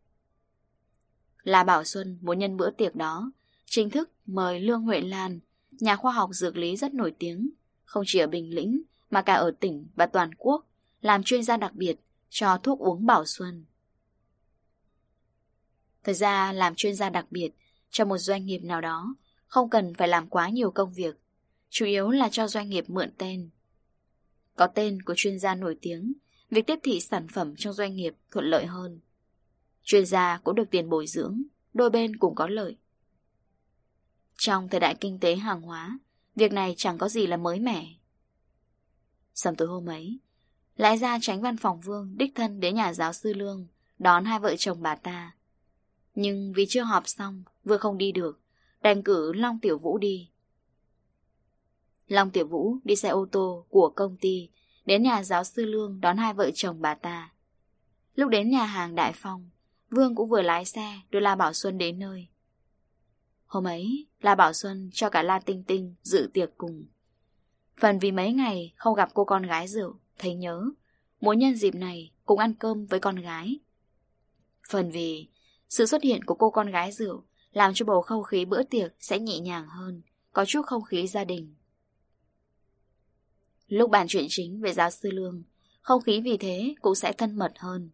La Bảo Xuân muốn nhân bữa tiệc đó chính thức mời Lương Huệ Lan, nhà khoa học dược lý rất nổi tiếng, không chỉ ở Bình Lĩnh mà cả ở tỉnh và toàn quốc, làm chuyên gia đặc biệt cho thuốc uống Bảo Xuân. Thật ra làm chuyên gia đặc biệt cho một doanh nghiệp nào đó không cần phải làm quá nhiều công việc, chủ yếu là cho doanh nghiệp mượn tên. Có tên của chuyên gia nổi tiếng, việc tiếp thị sản phẩm trong doanh nghiệp thuận lợi hơn. Chuyên gia cũng được tiền bồi dưỡng, đôi bên cùng có lợi. Trong thời đại kinh tế hàng hóa, việc này chẳng có gì là mới mẻ. Sầm tối hôm ấy, lẽ ra Chánh văn phòng Vương đích thân đến nhà giáo sư Lương đón hai vợ chồng bà ta. Nhưng vì chưa họp xong, Vương không đi được, đành cử Long Tiểu Vũ đi. Long Tiểu Vũ đi xe ô tô của công ty đến nhà giáo sư Lương đón hai vợ chồng bà ta. Lúc đến nhà hàng Đại Phong, Vương cũng vừa lái xe đưa La Bảo Xuân đến nơi. Hôm ấy, La Bảo Xuân cho cả La Tinh Tinh dự tiệc cùng. Phần vì mấy ngày không gặp cô con gái rượu, thấy nhớ, muốn nhân dịp này cùng ăn cơm với con gái. Phần vì sự xuất hiện của cô con gái rượu làm cho bầu không khí bữa tiệc sẽ nhẹ nhàng hơn, có chút không khí gia đình. Lúc bàn chuyện chính về giáo sư Lương, không khí vì thế cũng sẽ thân mật hơn.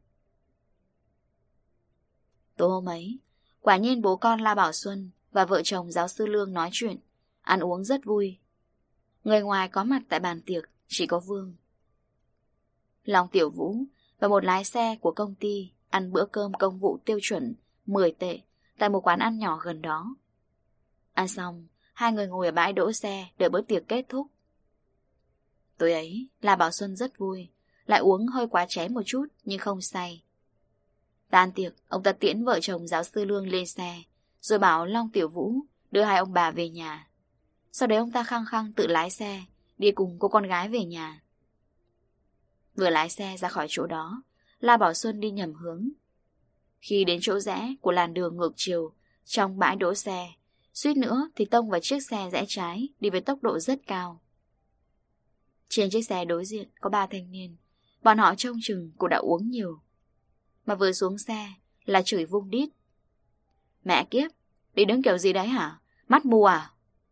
Tối hôm ấy, quả nhiên bố con La Bảo Xuân và vợ chồng giáo sư Lương nói chuyện, ăn uống rất vui. Người ngoài có mặt tại bàn tiệc chỉ có Vương. Long Tiểu Vũ và một lái xe của công ty ăn bữa cơm công vụ tiêu chuẩn mười tệ tại một quán ăn nhỏ gần đó. Ăn xong, hai người ngồi ở bãi đỗ xe đợi bữa tiệc kết thúc. Tối ấy, La Bảo Xuân rất vui, lại uống hơi quá chén một chút nhưng không say. Tan tiệc, ông ta tiễn vợ chồng giáo sư Lương lên xe, rồi bảo Long Tiểu Vũ đưa hai ông bà về nhà. Sau đấy ông ta khăng khăng tự lái xe đi cùng cô con gái về nhà. Vừa lái xe ra khỏi chỗ đó, La Bảo Xuân đi nhầm hướng. Khi đến chỗ rẽ của làn đường ngược chiều trong bãi đỗ xe, suýt nữa thì tông vào chiếc xe rẽ trái đi với tốc độ rất cao. Trên chiếc xe đối diện có ba thanh niên. Bọn họ trông chừng cũng đã uống nhiều. Mà vừa xuống xe là chửi vung đít. Mẹ kiếp, đi đứng kiểu gì đấy hả? Mắt mù à?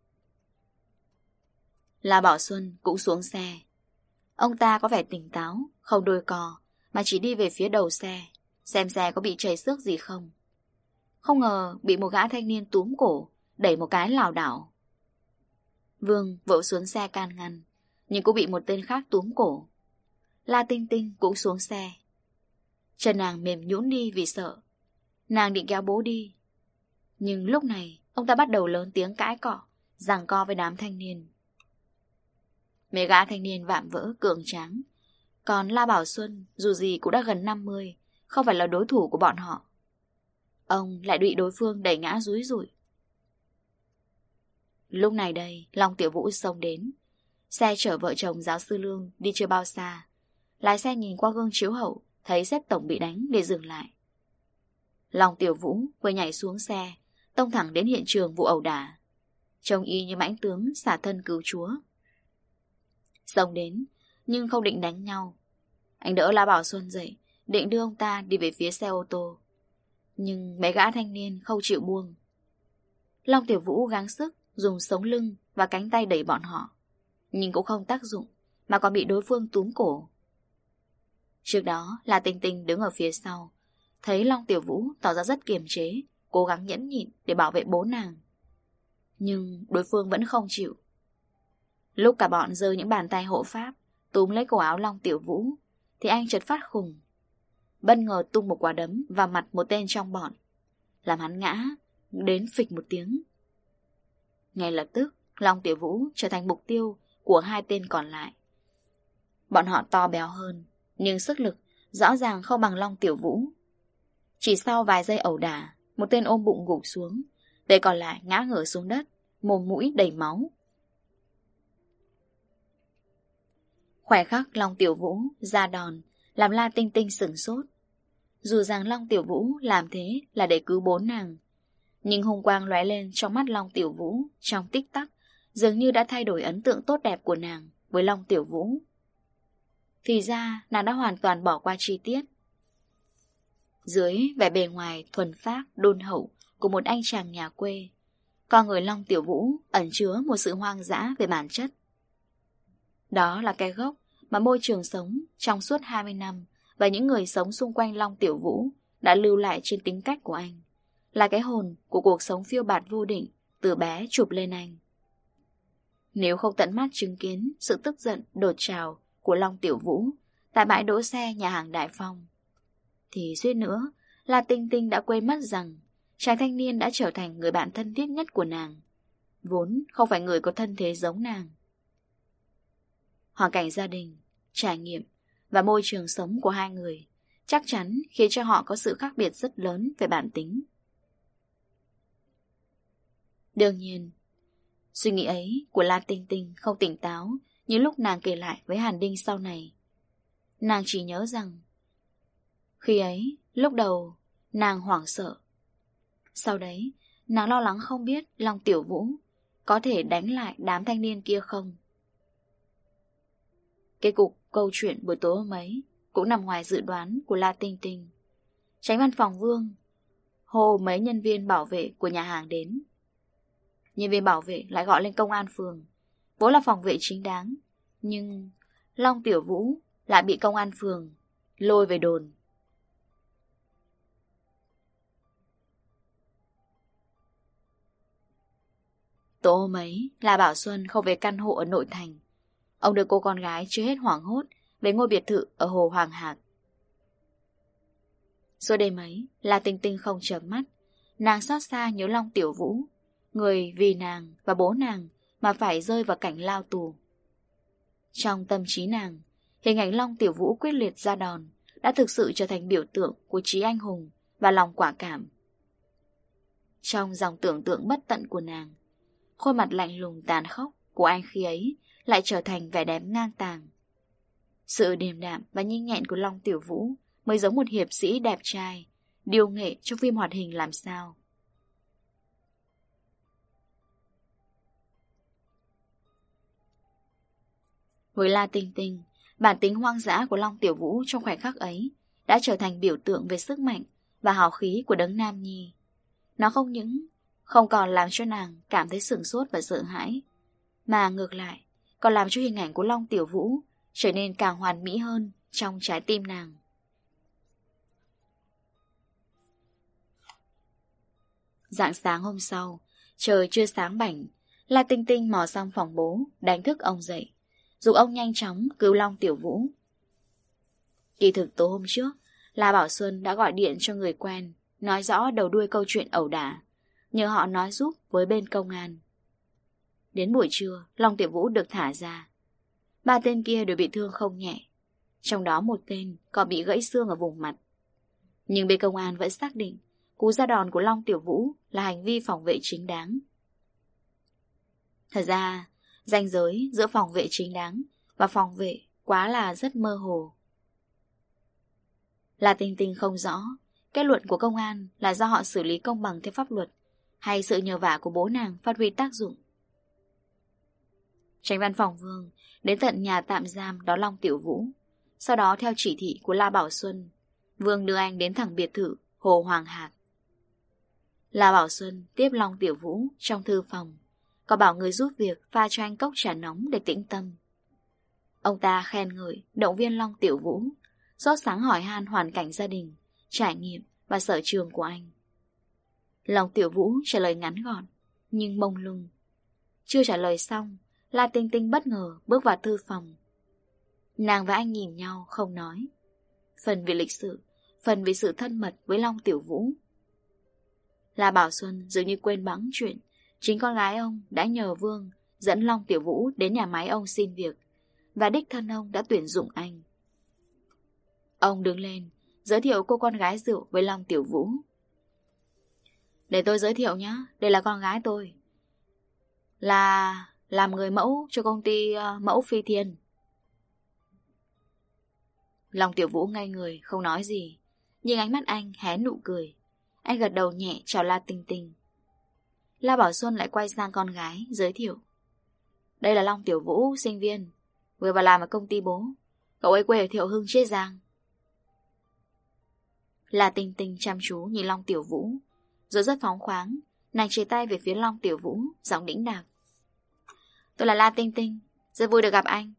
La Bảo Xuân cũng xuống xe. Ông ta có vẻ tỉnh táo, không đôi cò, mà chỉ đi về phía đầu xe, xem xe có bị chảy xước gì không. Không ngờ bị một gã thanh niên túm cổ, đẩy một cái lảo đảo. Vương vội xuống xe can ngăn, nhưng cũng bị một tên khác túm cổ. La Tinh Tinh cũng xuống xe. Chân nàng mềm nhũn đi vì sợ. Nàng định kéo bố đi. Nhưng lúc này ông ta bắt đầu lớn tiếng cãi cọ, giằng co với đám thanh niên. Mấy gã thanh niên vạm vỡ cường tráng. Còn La Bảo Xuân dù gì cũng đã gần năm mươi, không phải là đối thủ của bọn họ. Ông lại bị đối phương đẩy ngã rúi rủi. Lúc này đây Long Tiểu Vũ xông đến. Xe chở vợ chồng giáo sư Lương đi chưa bao xa. Lái xe nhìn qua gương chiếu hậu, thấy sếp tổng bị đánh để dừng lại. Long Tiểu Vũ vừa nhảy xuống xe, tông thẳng đến hiện trường vụ ẩu đả. Trông y như mãnh tướng xả thân cứu chúa. Xông đến nhưng không định đánh nhau. Anh đỡ La Bảo Xuân dậy, định đưa ông ta đi về phía xe ô tô. Nhưng mấy gã thanh niên không chịu buông. Long Tiểu Vũ gắng sức dùng sống lưng và cánh tay đẩy bọn họ, nhưng cũng không tác dụng, mà còn bị đối phương túm cổ. Trước đó là Tinh Tinh đứng ở phía sau, thấy Long Tiểu Vũ tỏ ra rất kiềm chế, cố gắng nhẫn nhịn để bảo vệ bố nàng. Nhưng đối phương vẫn không chịu. Lúc cả bọn giơ những bàn tay hộ pháp túm lấy cổ áo Long Tiểu Vũ, thì anh chợt phát khùng, bất ngờ tung một quả đấm vào mặt một tên trong bọn, làm hắn ngã đến phịch một tiếng. Ngay lập tức Long Tiểu Vũ trở thành mục tiêu của hai tên còn lại. Bọn họ to béo hơn, nhưng sức lực rõ ràng không bằng Long Tiểu Vũ. Chỉ sau vài giây ẩu đả, một tên ôm bụng gục xuống, tên còn lại ngã ngửa xuống đất, mồm mũi đầy máu. Khoảnh khắc Long Tiểu Vũ ra đòn làm La Tinh Tinh sửng sốt. Dù rằng Long Tiểu Vũ làm thế là để cứu bốn nàng, nhưng hung quang lóe lên trong mắt Long Tiểu Vũ trong tích tắc, dường như đã thay đổi ấn tượng tốt đẹp của nàng với Long Tiểu Vũ. Thì ra nàng đã hoàn toàn bỏ qua chi tiết. Dưới vẻ bề ngoài thuần phác đôn hậu của một anh chàng nhà quê, con người Long Tiểu Vũ ẩn chứa một sự hoang dã về bản chất. Đó là cái gốc mà môi trường sống trong suốt hai mươi năm và những người sống xung quanh Long Tiểu Vũ đã lưu lại trên tính cách của anh, là cái hồn của cuộc sống phiêu bạt vô định từ bé chụp lên anh. Nếu không tận mắt chứng kiến sự tức giận đột trào của Long Tiểu Vũ tại bãi đỗ xe nhà hàng Đại Phong, thì suýt nữa là Tinh Tinh đã quên mất rằng chàng thanh niên đã trở thành người bạn thân thiết nhất của nàng, vốn không phải người có thân thế giống nàng. Hoàn cảnh gia đình, trải nghiệm và môi trường sống của hai người chắc chắn khiến cho họ có sự khác biệt rất lớn về bản tính. Đương nhiên, suy nghĩ ấy của La Tinh Tinh không tỉnh táo như lúc nàng kể lại với Hàn Đinh sau này. Nàng chỉ nhớ rằng khi ấy, lúc đầu, nàng hoảng sợ. Sau đấy, nàng lo lắng không biết Long Tiểu Vũ có thể đánh lại đám thanh niên kia không. Kết cục câu chuyện buổi tối hôm ấy cũng nằm ngoài dự đoán của La Tinh Tinh. Chánh văn phòng Vương hô mấy nhân viên bảo vệ của nhà hàng đến. Nhân viên bảo vệ lại gọi lên công an phường, vốn là phòng vệ chính đáng, nhưng Long Tiểu Vũ lại bị công an phường lôi về đồn. Tối hôm ấy, La Bảo Xuân không về căn hộ ở nội thành. Ông đưa cô con gái chưa hết hoảng hốt về ngôi biệt thự ở Hồ Hoàng Hạc. Suốt đêm ấy, La Tinh Tinh không chợp mắt. Nàng xót xa nhớ Long Tiểu Vũ, người vì nàng và bố nàng mà phải rơi vào cảnh lao tù. Trong tâm trí nàng, hình ảnh Long Tiểu Vũ quyết liệt ra đòn đã thực sự trở thành biểu tượng của trí anh hùng và lòng quả cảm. trong dòng tưởng tượng bất tận của nàng. Khuôn mặt lạnh lùng tàn khốc của anh khi ấy lại trở thành vẻ đẹp ngang tàng. Sự điềm đạm và nhanh nhẹn của Long Tiểu Vũ mới giống một hiệp sĩ đẹp trai, điêu nghệ trong phim hoạt hình làm sao. Với La Tinh Tinh, bản tính hoang dã của Long Tiểu Vũ trong khoảnh khắc ấy đã trở thành biểu tượng về sức mạnh và hào khí của đấng nam nhi. Nó không những không còn làm cho nàng cảm thấy sửng sốt và sợ hãi, mà ngược lại còn làm cho hình ảnh của Long Tiểu Vũ trở nên càng hoàn mỹ hơn trong trái tim nàng. Rạng sáng hôm sau, trời chưa sáng bảnh, La Tinh Tinh mò sang phòng bố, đánh thức ông dậy, dục ông nhanh chóng cứu Long Tiểu Vũ. Kỳ thực tối hôm trước, La Bảo Xuân đã gọi điện cho người quen, nói rõ đầu đuôi câu chuyện ẩu đả, nhờ họ nói giúp với bên công an. Đến buổi trưa, Long Tiểu Vũ được thả ra. Ba tên kia đều bị thương không nhẹ, trong đó một tên còn bị gãy xương ở vùng mặt. Nhưng bên công an vẫn xác định cú ra đòn của Long Tiểu Vũ là hành vi phòng vệ chính đáng. Thật ra, ranh giới giữa phòng vệ chính đáng và phòng vệ quá là rất mơ hồ. La Tinh Tinh không rõ kết luận của công an là do họ xử lý công bằng theo pháp luật, hay sự nhờ vả của bố nàng phát huy tác dụng. Chánh văn phòng Vương đến tận nhà tạm giam đón Long Tiểu Vũ. Sau đó theo chỉ thị của La Bảo Xuân, Vương đưa anh đến thẳng biệt thự Hồ Hoàng Hạc. La Bảo Xuân tiếp Long Tiểu Vũ trong thư phòng, có bảo người giúp việc pha cho anh cốc trà nóng để tĩnh tâm. Ông ta khen ngợi, động viên Long Tiểu Vũ, rót sáng hỏi han hoàn cảnh gia đình, trải nghiệm và sở trường của anh. Long Tiểu Vũ trả lời ngắn gọn, nhưng mông lung. Chưa trả lời xong, La Tinh Tinh bất ngờ bước vào thư phòng. Nàng và anh nhìn nhau không nói, phần vì lịch sự, phần vì sự thân mật với Long Tiểu Vũ. La Bảo Xuân dường như quên bẵng chuyện chính con gái ông đã nhờ Vương dẫn Long Tiểu Vũ đến nhà máy ông xin việc, và đích thân ông đã tuyển dụng anh. Ông đứng lên, giới thiệu cô con gái rượu với Long Tiểu Vũ. Để tôi giới thiệu nhé, đây là con gái tôi. Là làm người mẫu cho công ty uh, mẫu Phi Thiên. Long Tiểu Vũ ngây người, không nói gì, nhưng ánh mắt anh hé nụ cười. Anh gật đầu nhẹ chào La Tinh Tinh. La Bảo Xuân lại quay sang con gái, giới thiệu. Đây là Long Tiểu Vũ, sinh viên, vừa vào làm ở công ty bố. Cậu ấy quê ở Thiệu Hưng, Chiết Giang. La Tinh Tinh chăm chú nhìn Long Tiểu Vũ, rồi rất phóng khoáng, nàng chia tay về phía Long Tiểu Vũ, giọng đĩnh đạc. Tôi là La Tinh Tinh, rất vui được gặp anh.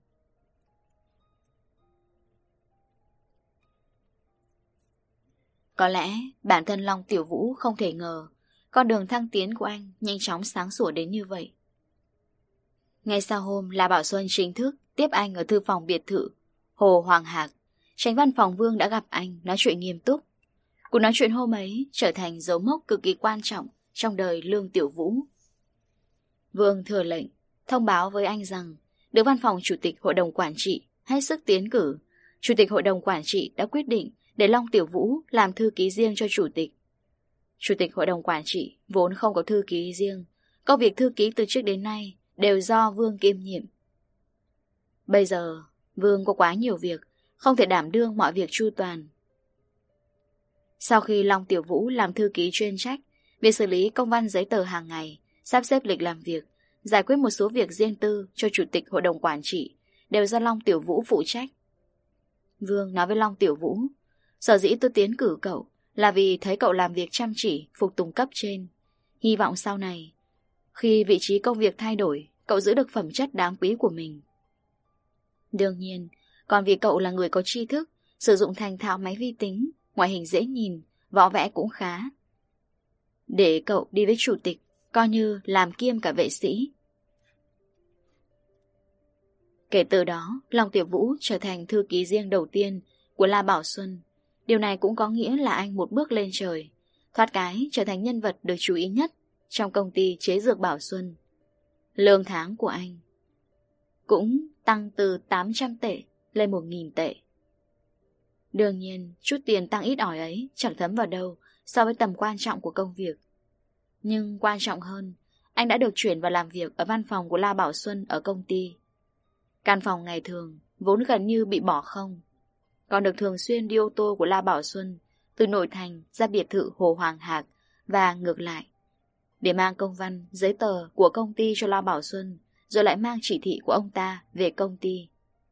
Có lẽ bản thân Long Tiểu Vũ không thể ngờ con đường thăng tiến của anh nhanh chóng sáng sủa đến như vậy. Ngay sau hôm La Bảo Xuân chính thức tiếp anh ở thư phòng biệt thự Hồ Hoàng Hạc, chánh văn phòng Vương đã gặp anh nói chuyện nghiêm túc. Cuộc nói chuyện hôm ấy trở thành dấu mốc cực kỳ quan trọng trong đời Lương Tiểu Vũ. Vương thừa lệnh thông báo với anh rằng được văn phòng chủ tịch hội đồng quản trị hết sức tiến cử, chủ tịch hội đồng quản trị đã quyết định để Long Tiểu Vũ làm thư ký riêng cho chủ tịch. Chủ tịch hội đồng quản trị vốn không có thư ký riêng, công việc thư ký từ trước đến nay đều do Vương kiêm nhiệm. Bây giờ Vương có quá nhiều việc, không thể đảm đương mọi việc chu toàn. Sau khi Long Tiểu Vũ làm thư ký chuyên trách, việc xử lý công văn giấy tờ hàng ngày, sắp xếp lịch làm việc, giải quyết một số việc riêng tư cho chủ tịch hội đồng quản trị đều do Long Tiểu Vũ phụ trách. Vương nói với Long Tiểu Vũ, sở dĩ tôi tiến cử cậu là vì thấy cậu làm việc chăm chỉ, phục tùng cấp trên. Hy vọng sau này, khi vị trí công việc thay đổi, cậu giữ được phẩm chất đáng quý của mình. Đương nhiên, còn vì cậu là người có tri thức, sử dụng thành thạo máy vi tính, ngoại hình dễ nhìn, võ vẽ cũng khá. Để cậu đi với chủ tịch, coi như làm kiêm cả vệ sĩ. Kể từ đó, Long Tiểu Vũ trở thành thư ký riêng đầu tiên của La Bảo Xuân. Điều này cũng có nghĩa là anh một bước lên trời, thoát cái trở thành nhân vật được chú ý nhất trong công ty chế dược Bảo Xuân. Lương tháng của anh cũng tăng từ tám trăm tệ lên một nghìn tệ. Đương nhiên, chút tiền tăng ít ỏi ấy chẳng thấm vào đâu so với tầm quan trọng của công việc. Nhưng quan trọng hơn, anh đã được chuyển vào làm việc ở văn phòng của La Bảo Xuân ở công ty. Căn phòng ngày thường vốn gần như bị bỏ không, còn được thường xuyên đi ô tô của La Bảo Xuân từ nội thành ra biệt thự Hồ Hoàng Hạc và ngược lại, để mang công văn, giấy tờ của công ty cho La Bảo Xuân, rồi lại mang chỉ thị của ông ta về công ty.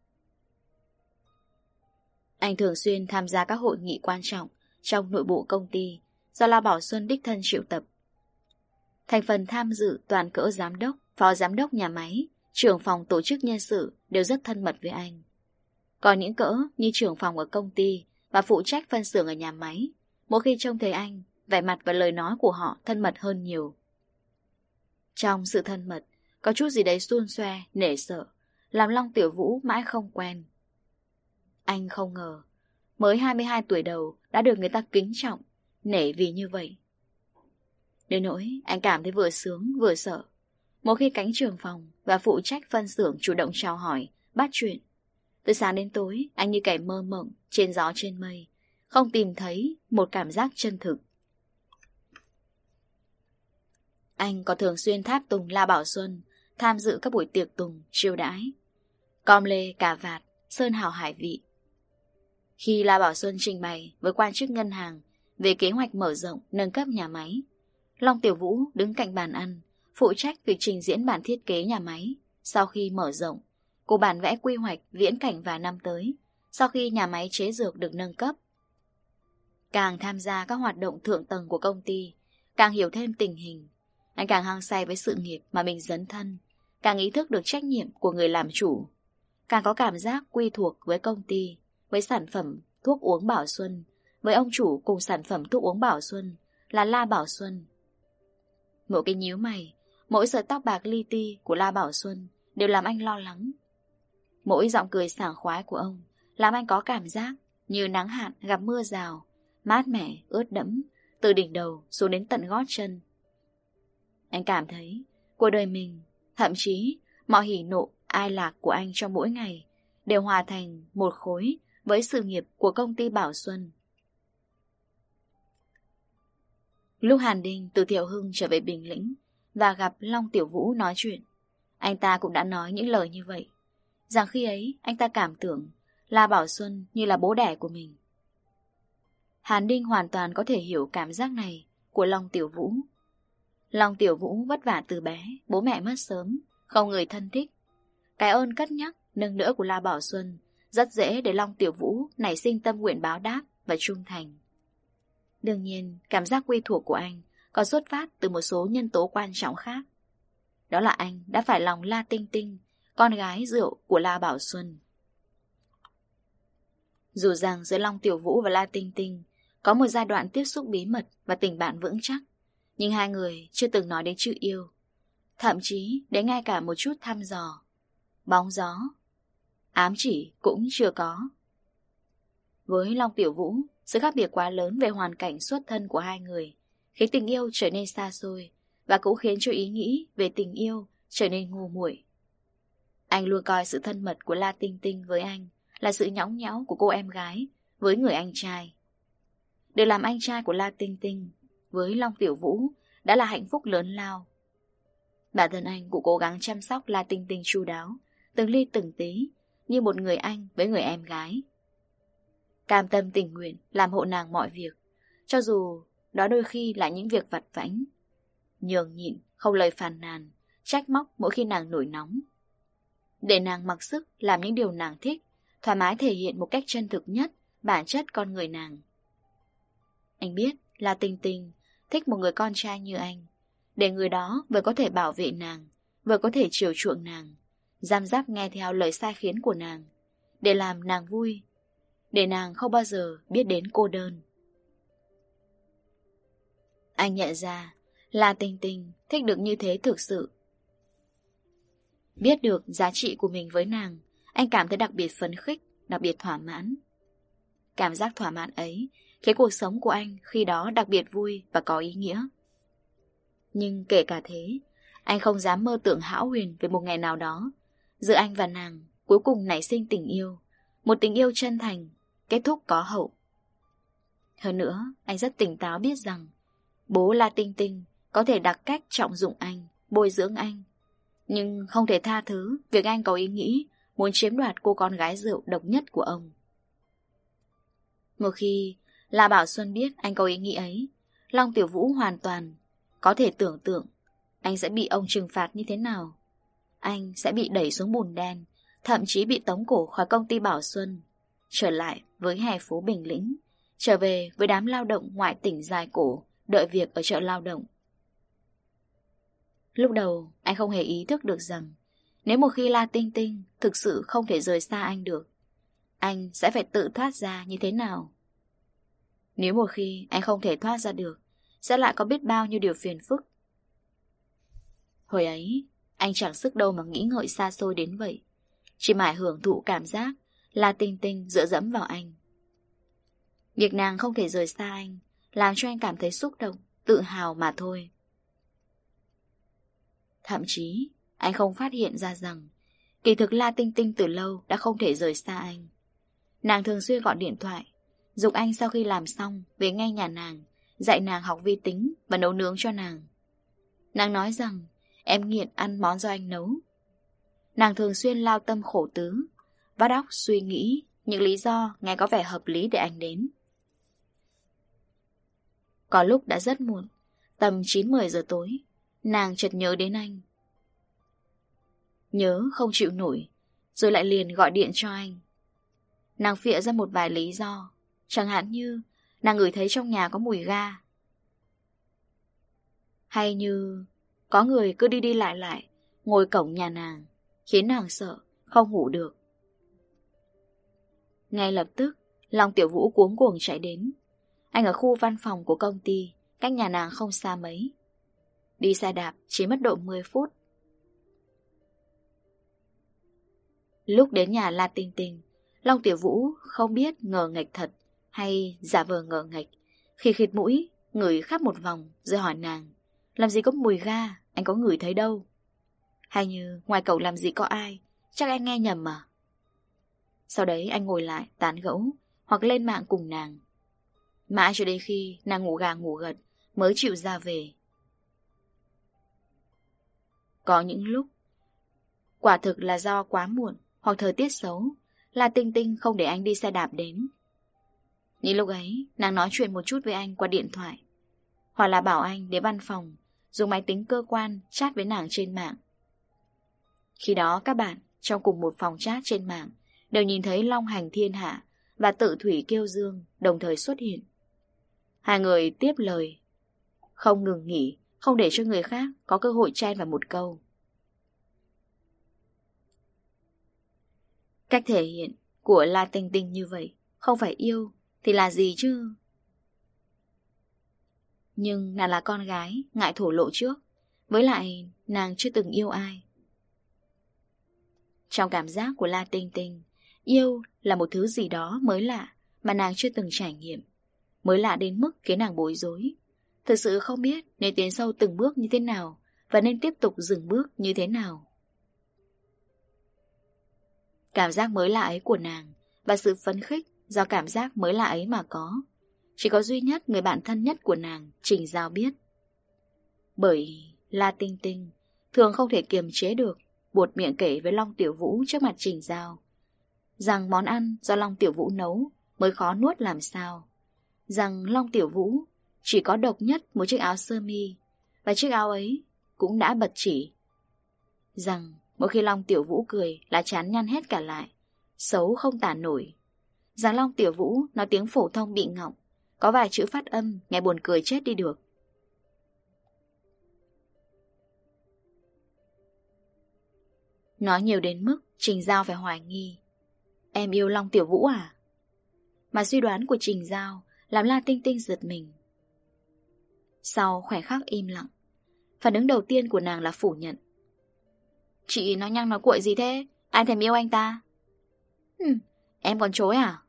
Anh thường xuyên tham gia các hội nghị quan trọng trong nội bộ công ty do La Bảo Xuân đích thân triệu tập. Thành phần tham dự toàn cỡ giám đốc, phó giám đốc nhà máy, trưởng phòng tổ chức nhân sự đều rất thân mật với anh. Còn những cỡ như trưởng phòng ở công ty và phụ trách phân xưởng ở nhà máy, mỗi khi trông thấy anh, vẻ mặt và lời nói của họ thân mật hơn nhiều. Trong sự thân mật, có chút gì đấy xun xoe, nể sợ, làm Long Tiểu Vũ mãi không quen. Anh không ngờ, mới hai mươi hai tuổi đầu đã được người ta kính trọng, nể vì như vậy. Đến nỗi anh cảm thấy vừa sướng vừa sợ. Mỗi khi cánh trưởng phòng và phụ trách phân xưởng chủ động chào hỏi, bắt chuyện, từ sáng đến tối anh như kẻ mơ mộng trên gió trên mây, không tìm thấy một cảm giác chân thực. Anh còn thường xuyên tháp tùng La Bảo Xuân, tham dự các buổi tiệc tùng, chiêu đãi, com lê, cà vạt, sơn hào hải vị. Khi La Bảo Xuân trình bày với quan chức ngân hàng về kế hoạch mở rộng, nâng cấp nhà máy, Long Tiểu Vũ đứng cạnh bàn ăn, phụ trách việc trình diễn bản thiết kế nhà máy. Sau khi mở rộng, cô bản vẽ quy hoạch viễn cảnh vài năm tới, sau khi nhà máy chế dược được nâng cấp. Càng tham gia các hoạt động thượng tầng của công ty, càng hiểu thêm tình hình. Anh càng hăng say với sự nghiệp mà mình dấn thân, càng ý thức được trách nhiệm của người làm chủ, càng có cảm giác quy thuộc với công ty, với sản phẩm thuốc uống Bảo Xuân, với ông chủ cùng sản phẩm thuốc uống Bảo Xuân là La Bảo Xuân. Mỗi cái nhíu mày, mỗi sợi tóc bạc li ti của La Bảo Xuân đều làm anh lo lắng. Mỗi giọng cười sảng khoái của ông làm anh có cảm giác như nắng hạn gặp mưa rào, mát mẻ, ướt đẫm, từ đỉnh đầu xuống đến tận gót chân. Anh cảm thấy cuộc đời mình, thậm chí mọi hỉ nộ, ai lạc của anh trong mỗi ngày đều hòa thành một khối với sự nghiệp của công ty Bảo Xuân. Lúc Hàn Đinh từ Thiệu Hưng trở về Bình Lĩnh và gặp Long Tiểu Vũ nói chuyện, anh ta cũng đã nói những lời như vậy, rằng khi ấy anh ta cảm tưởng La Bảo Xuân như là bố đẻ của mình. Hàn Đinh hoàn toàn có thể hiểu cảm giác này của Long Tiểu Vũ. Long Tiểu Vũ vất vả từ bé, bố mẹ mất sớm, không người thân thích. Cái ơn cất nhắc, nâng đỡ của La Bảo Xuân rất dễ để Long Tiểu Vũ nảy sinh tâm nguyện báo đáp và trung thành. Đương nhiên, cảm giác quy thuộc của anh còn xuất phát từ một số nhân tố quan trọng khác. Đó là anh đã phải lòng La Tinh Tinh, con gái rượu của La Bảo Xuân. Dù rằng giữa Long Tiểu Vũ và La Tinh Tinh có một giai đoạn tiếp xúc bí mật và tình bạn vững chắc, nhưng hai người chưa từng nói đến chữ yêu, thậm chí đến ngay cả một chút thăm dò, bóng gió, ám chỉ cũng chưa có. Với Long Tiểu Vũ, sự khác biệt quá lớn về hoàn cảnh xuất thân của hai người khiến tình yêu trở nên xa xôi và cũng khiến cho ý nghĩ về tình yêu trở nên ngu muội. Anh luôn coi sự thân mật của La Tinh Tinh với anh là sự nhõng nhẽo của cô em gái với người anh trai. Để làm anh trai của La Tinh Tinh với Long Tiểu Vũ đã là hạnh phúc lớn lao. Bản thân anh cũng cố gắng chăm sóc La Tinh Tinh chu đáo, từng ly từng tí, như một người anh với người em gái. Cam tâm tình nguyện làm hộ nàng mọi việc, cho dù đó đôi khi là những việc vặt vãnh. Nhường nhịn, không lời phàn nàn, trách móc mỗi khi nàng nổi nóng. Để nàng mặc sức làm những điều nàng thích, thoải mái thể hiện một cách chân thực nhất bản chất con người nàng. Anh biết là Tinh Tinh thích một người con trai như anh, để người đó vừa có thể bảo vệ nàng, vừa có thể chiều chuộng nàng, giam giáp nghe theo lời sai khiến của nàng, để làm nàng vui, để nàng không bao giờ biết đến cô đơn. Anh nhận ra là Tinh Tinh thích được như thế thực sự. Biết được giá trị của mình với nàng, anh cảm thấy đặc biệt phấn khích, đặc biệt thỏa mãn. Cảm giác thỏa mãn ấy khiến cuộc sống của anh khi đó đặc biệt vui và có ý nghĩa. Nhưng kể cả thế, anh không dám mơ tưởng hão huyền về một ngày nào đó giữa anh và nàng cuối cùng nảy sinh tình yêu, một tình yêu chân thành, kết thúc có hậu. Hơn nữa, anh rất tỉnh táo biết rằng bố La Tinh Tinh có thể đặt cách trọng dụng anh, bồi dưỡng anh, nhưng không thể tha thứ việc anh có ý nghĩ muốn chiếm đoạt cô con gái rượu độc nhất của ông. Một khi La Bảo Xuân biết anh có ý nghĩ ấy, Long Tiểu Vũ hoàn toàn có thể tưởng tượng anh sẽ bị ông trừng phạt như thế nào. Anh sẽ bị đẩy xuống bùn đen, thậm chí bị tống cổ khỏi công ty Bảo Xuân, trở lại với hè phố Bình Lĩnh, trở về với đám lao động ngoại tỉnh dài cổ, đợi việc ở chợ lao động. Lúc đầu, anh không hề ý thức được rằng nếu một khi La Tinh Tinh thực sự không thể rời xa anh được, anh sẽ phải tự thoát ra như thế nào. Nếu một khi anh không thể thoát ra được, sẽ lại có biết bao nhiêu điều phiền phức. Hồi ấy, anh chẳng sức đâu mà nghĩ ngợi xa xôi đến vậy, chỉ mải hưởng thụ cảm giác La Tinh Tinh dựa dẫm vào anh. Việc nàng không thể rời xa anh làm cho anh cảm thấy xúc động, tự hào mà thôi. Thậm chí, anh không phát hiện ra rằng kỳ thực La Tinh Tinh từ lâu đã không thể rời xa anh. Nàng thường xuyên gọi điện thoại, giục anh sau khi làm xong về ngay nhà nàng, dạy nàng học vi tính và nấu nướng cho nàng. Nàng nói rằng em nghiện ăn món do anh nấu. Nàng thường xuyên lao tâm khổ tứ, vắt óc suy nghĩ những lý do nghe có vẻ hợp lý để anh đến. Có lúc đã rất muộn, tầm chín mười giờ tối, nàng chợt nhớ đến anh. Nhớ không chịu nổi, rồi lại liền gọi điện cho anh. Nàng phịa ra một vài lý do, chẳng hạn như nàng ngửi thấy trong nhà có mùi ga, hay như có người cứ đi đi lại lại ngồi cổng nhà nàng, khiến nàng sợ, không ngủ được. Ngay lập tức, Long Tiểu Vũ cuống cuồng chạy đến. Anh ở khu văn phòng của công ty, cách nhà nàng không xa mấy. Đi xe đạp chỉ mất độ mười phút. Lúc đến nhà La Tinh Tinh, Long Tiểu Vũ không biết ngờ nghệch thật hay giả vờ ngờ nghệch, khi khịt mũi, ngửi khắp một vòng rồi hỏi nàng, làm gì có mùi ga, anh có ngửi thấy đâu. Hay như ngoài cậu làm gì có ai, chắc anh nghe nhầm mà. Sau đấy anh ngồi lại tán gẫu hoặc lên mạng cùng nàng, mãi cho đến khi nàng ngủ gà ngủ gật mới chịu ra về. Có những lúc quả thực là do quá muộn hoặc thời tiết xấu, La Tinh Tinh không để anh đi xe đạp đến. Những lúc ấy nàng nói chuyện một chút với anh qua điện thoại, hoặc là bảo anh đến văn phòng dùng máy tính cơ quan chat với nàng trên mạng. Khi đó các bạn trong cùng một phòng chat trên mạng đều nhìn thấy Long Hành Thiên Hạ và Tự Thủy Kiêu Dương đồng thời xuất hiện. Hai người tiếp lời, không ngừng nghỉ, không để cho người khác có cơ hội chen vào một câu. Cách thể hiện của La Tinh Tinh như vậy không phải yêu thì là gì chứ? Nhưng nàng là con gái, ngại thổ lộ trước. Với lại nàng chưa từng yêu ai. Trong cảm giác của La Tinh Tinh, yêu là một thứ gì đó mới lạ mà nàng chưa từng trải nghiệm, mới lạ đến mức khiến nàng bối rối. Thực sự không biết nên tiến sâu từng bước như thế nào và nên tiếp tục dừng bước như thế nào. Cảm giác mới lạ ấy của nàng và sự phấn khích do cảm giác mới lạ ấy mà có, chỉ có duy nhất người bạn thân nhất của nàng, Trình Giao biết. Bởi La Tinh Tinh thường không thể kiềm chế được, buột miệng kể với Long Tiểu Vũ trước mặt Trình Giao rằng món ăn do Long Tiểu Vũ nấu mới khó nuốt làm sao, rằng Long Tiểu Vũ chỉ có độc nhất một chiếc áo sơ mi và chiếc áo ấy cũng đã bật chỉ, rằng mỗi khi Long Tiểu Vũ cười là chán nhăn hết cả lại, xấu không tả nổi, rằng Long Tiểu Vũ nói tiếng phổ thông bị ngọng, có vài chữ phát âm nghe buồn cười chết đi được. Nói nhiều đến mức Trình Giao phải hoài nghi, em yêu Long Tiểu Vũ à? Mà suy đoán của Trình Giao làm La Tinh Tinh giật mình. Sau khoảnh khắc im lặng, phản ứng đầu tiên của nàng là phủ nhận. Chị nói nhăng nói cuội gì thế? Ai thèm yêu anh ta? Hừm, em còn chối à?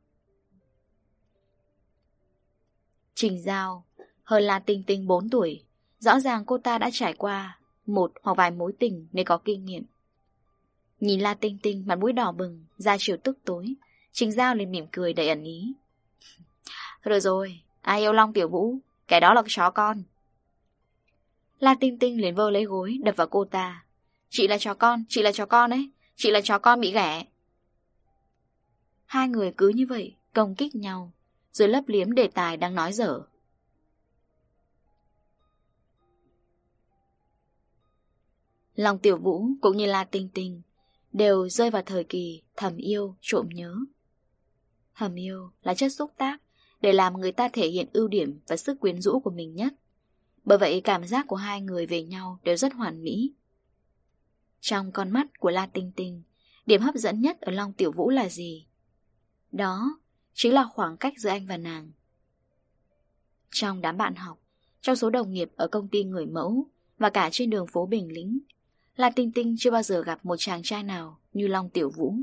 Trình Giao hơn La Tinh Tinh bốn tuổi, rõ ràng cô ta đã trải qua một hoặc vài mối tình nên có kinh nghiệm. Nhìn La Tinh Tinh mặt mũi đỏ bừng, da chiều tức tối, Trình Giao liền mỉm cười đầy ẩn ý. Rồi rồi, ai yêu Long Tiểu Vũ, kẻ đó là chó con. La Tinh Tinh liền vơ lấy gối đập vào cô ta. Chị là chó con, chị là chó con ấy, chị là chó con bị ghẻ. Hai người cứ như vậy công kích nhau, rồi lấp liếm đề tài đang nói dở. Long Tiểu Vũ cũng như La Tinh Tinh đều rơi vào thời kỳ thầm yêu, trộm nhớ. Thầm yêu là chất xúc tác để làm người ta thể hiện ưu điểm và sức quyến rũ của mình nhất. Bởi vậy cảm giác của hai người về nhau đều rất hoàn mỹ. Trong con mắt của La Tinh Tinh, điểm hấp dẫn nhất ở Long Tiểu Vũ là gì? Đó chính là khoảng cách giữa anh và nàng. Trong đám bạn học, trong số đồng nghiệp ở công ty người mẫu và cả trên đường phố Bình Lĩnh, La Tinh Tinh chưa bao giờ gặp một chàng trai nào như Long Tiểu Vũ.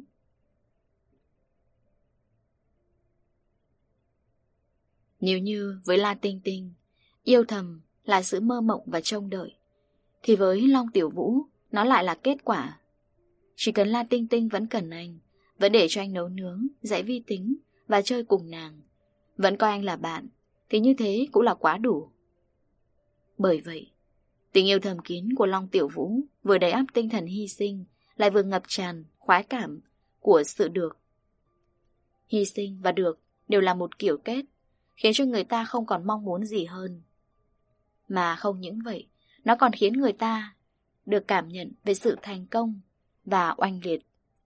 Nếu như với La Tinh Tinh, yêu thầm là sự mơ mộng và trông đợi, thì với Long Tiểu Vũ, nó lại là kết quả. Chỉ cần La Tinh Tinh vẫn cần anh, vẫn để cho anh nấu nướng, dạy vi tính và chơi cùng nàng, vẫn coi anh là bạn, thì như thế cũng là quá đủ. Bởi vậy, tình yêu thầm kín của Long Tiểu Vũ vừa đầy ắp tinh thần hy sinh, lại vừa ngập tràn khoái cảm của sự được. Hy sinh và được đều là một kiểu kết, khiến cho người ta không còn mong muốn gì hơn. Mà không những vậy, nó còn khiến người ta được cảm nhận về sự thành công và oanh liệt.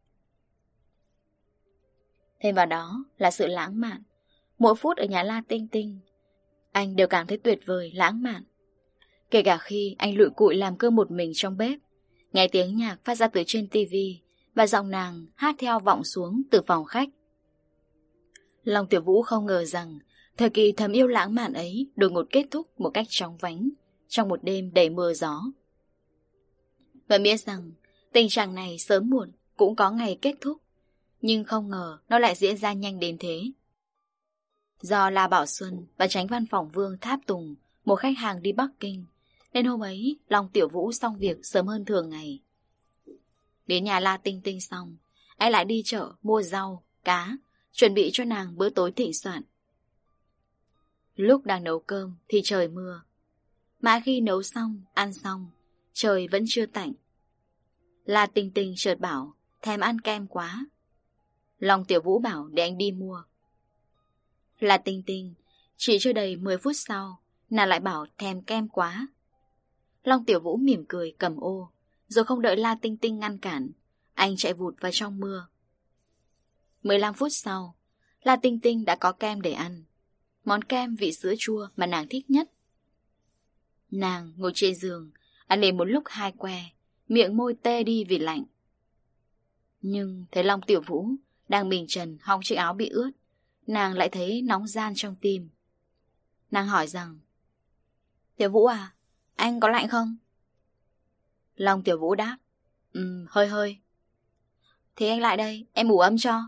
Thêm vào đó là sự lãng mạn. Mỗi phút ở nhà La Tinh Tinh, anh đều cảm thấy tuyệt vời, lãng mạn. Kể cả khi anh lụi cụi làm cơm một mình trong bếp, nghe tiếng nhạc phát ra từ trên tivi và giọng nàng hát theo vọng xuống từ phòng khách. Long Tiểu Vũ không ngờ rằng thời kỳ thầm yêu lãng mạn ấy đột ngột kết thúc một cách chóng vánh trong một đêm đầy mưa gió. Và biết rằng tình trạng này sớm muộn cũng có ngày kết thúc, nhưng không ngờ nó lại diễn ra nhanh đến thế. Do La Bảo Xuân và Chánh Văn Phòng Vương Tháp Tùng, một khách hàng đi Bắc Kinh, nên hôm ấy Long Tiểu Vũ xong việc sớm hơn thường ngày. Đến nhà La Tinh Tinh xong, anh lại đi chợ mua rau, cá, chuẩn bị cho nàng bữa tối thịnh soạn. Lúc đang nấu cơm thì trời mưa. Mãi khi nấu xong, ăn xong, trời vẫn chưa tạnh. La Tinh Tinh chợt bảo thèm ăn kem quá. Long Tiểu Vũ bảo để anh đi mua. La Tinh Tinh chỉ chưa đầy mười phút sau, nàng lại bảo thèm kem quá. Long Tiểu Vũ mỉm cười cầm ô, rồi không đợi La Tinh Tinh ngăn cản, anh chạy vụt vào trong mưa. mười lăm phút sau, La Tinh Tinh đã có kem để ăn. Món kem vị sữa chua mà nàng thích nhất. Nàng ngồi trên giường, ăn đến một lúc hai que, miệng môi tê đi vì lạnh. Nhưng thấy Long Tiểu Vũ đang mình trần hong chiếc áo bị ướt, nàng lại thấy nóng ran trong tim. Nàng hỏi rằng: Tiểu Vũ à, anh có lạnh không? Long Tiểu Vũ đáp: Ừm, hơi hơi. Thế anh lại đây, em ủ ấm cho.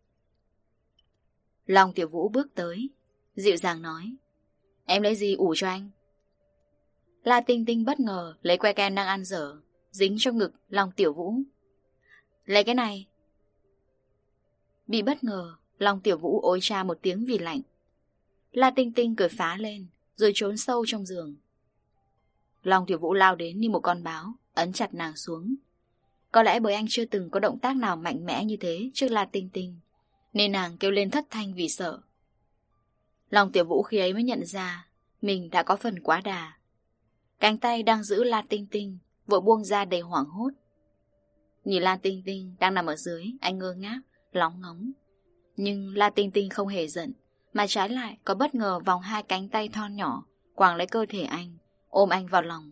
Long Tiểu Vũ bước tới, dịu dàng nói: Em lấy gì ủ cho anh? La Tinh Tinh bất ngờ lấy que kem đang ăn dở, dính trong ngực Long Tiểu Vũ. Lấy cái này. Bị bất ngờ, Long Tiểu Vũ ối cha một tiếng vì lạnh. La Tinh Tinh cười phá lên, rồi trốn sâu trong giường. Long Tiểu Vũ lao đến như một con báo, ấn chặt nàng xuống. Có lẽ bởi anh chưa từng có động tác nào mạnh mẽ như thế trước La Tinh Tinh, nên nàng kêu lên thất thanh vì sợ. Long Tiểu Vũ khi ấy mới nhận ra mình đã có phần quá đà. Cánh tay đang giữ La Tinh Tinh vội buông ra đầy hoảng hốt. Nhìn La Tinh Tinh đang nằm ở dưới, anh ngơ ngác, lóng ngóng. Nhưng La Tinh Tinh không hề giận, mà trái lại có bất ngờ vòng hai cánh tay thon nhỏ quàng lấy cơ thể anh, ôm anh vào lòng.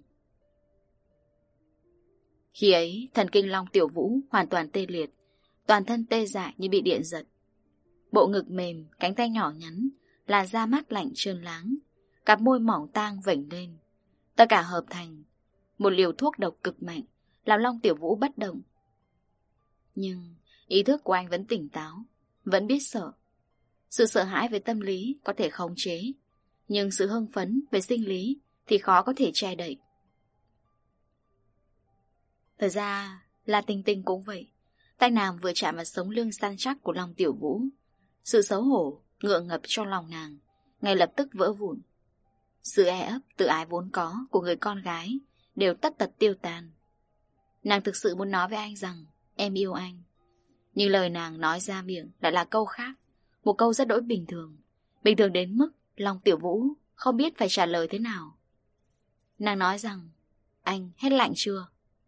Khi ấy, thần kinh Long Tiểu Vũ hoàn toàn tê liệt, toàn thân tê dại như bị điện giật. Bộ ngực mềm, cánh tay nhỏ nhắn, là da mát lạnh trơn láng, cặp môi mỏng tang vểnh lên. Tất cả hợp thành một liều thuốc độc cực mạnh, làm Long Tiểu Vũ bất động. Nhưng ý thức của anh vẫn tỉnh táo, vẫn biết sợ. Sự sợ hãi về tâm lý có thể khống chế, nhưng sự hưng phấn về sinh lý thì khó có thể che đậy. Thật ra là Tinh Tinh cũng vậy. Tay nàng vừa chạm vào sống lưng săn chắc của Long Tiểu Vũ, sự xấu hổ ngượng ngập trong lòng nàng ngay lập tức vỡ vụn. Sự e ấp, tự ái vốn có của người con gái đều tất tật tiêu tan. Nàng thực sự muốn nói với anh rằng em yêu anh. Nhưng lời nàng nói ra miệng lại là câu khác. Một câu rất đỗi bình thường. Bình thường đến mức Long Tiểu Vũ không biết phải trả lời thế nào. Nàng nói rằng anh hết lạnh chưa?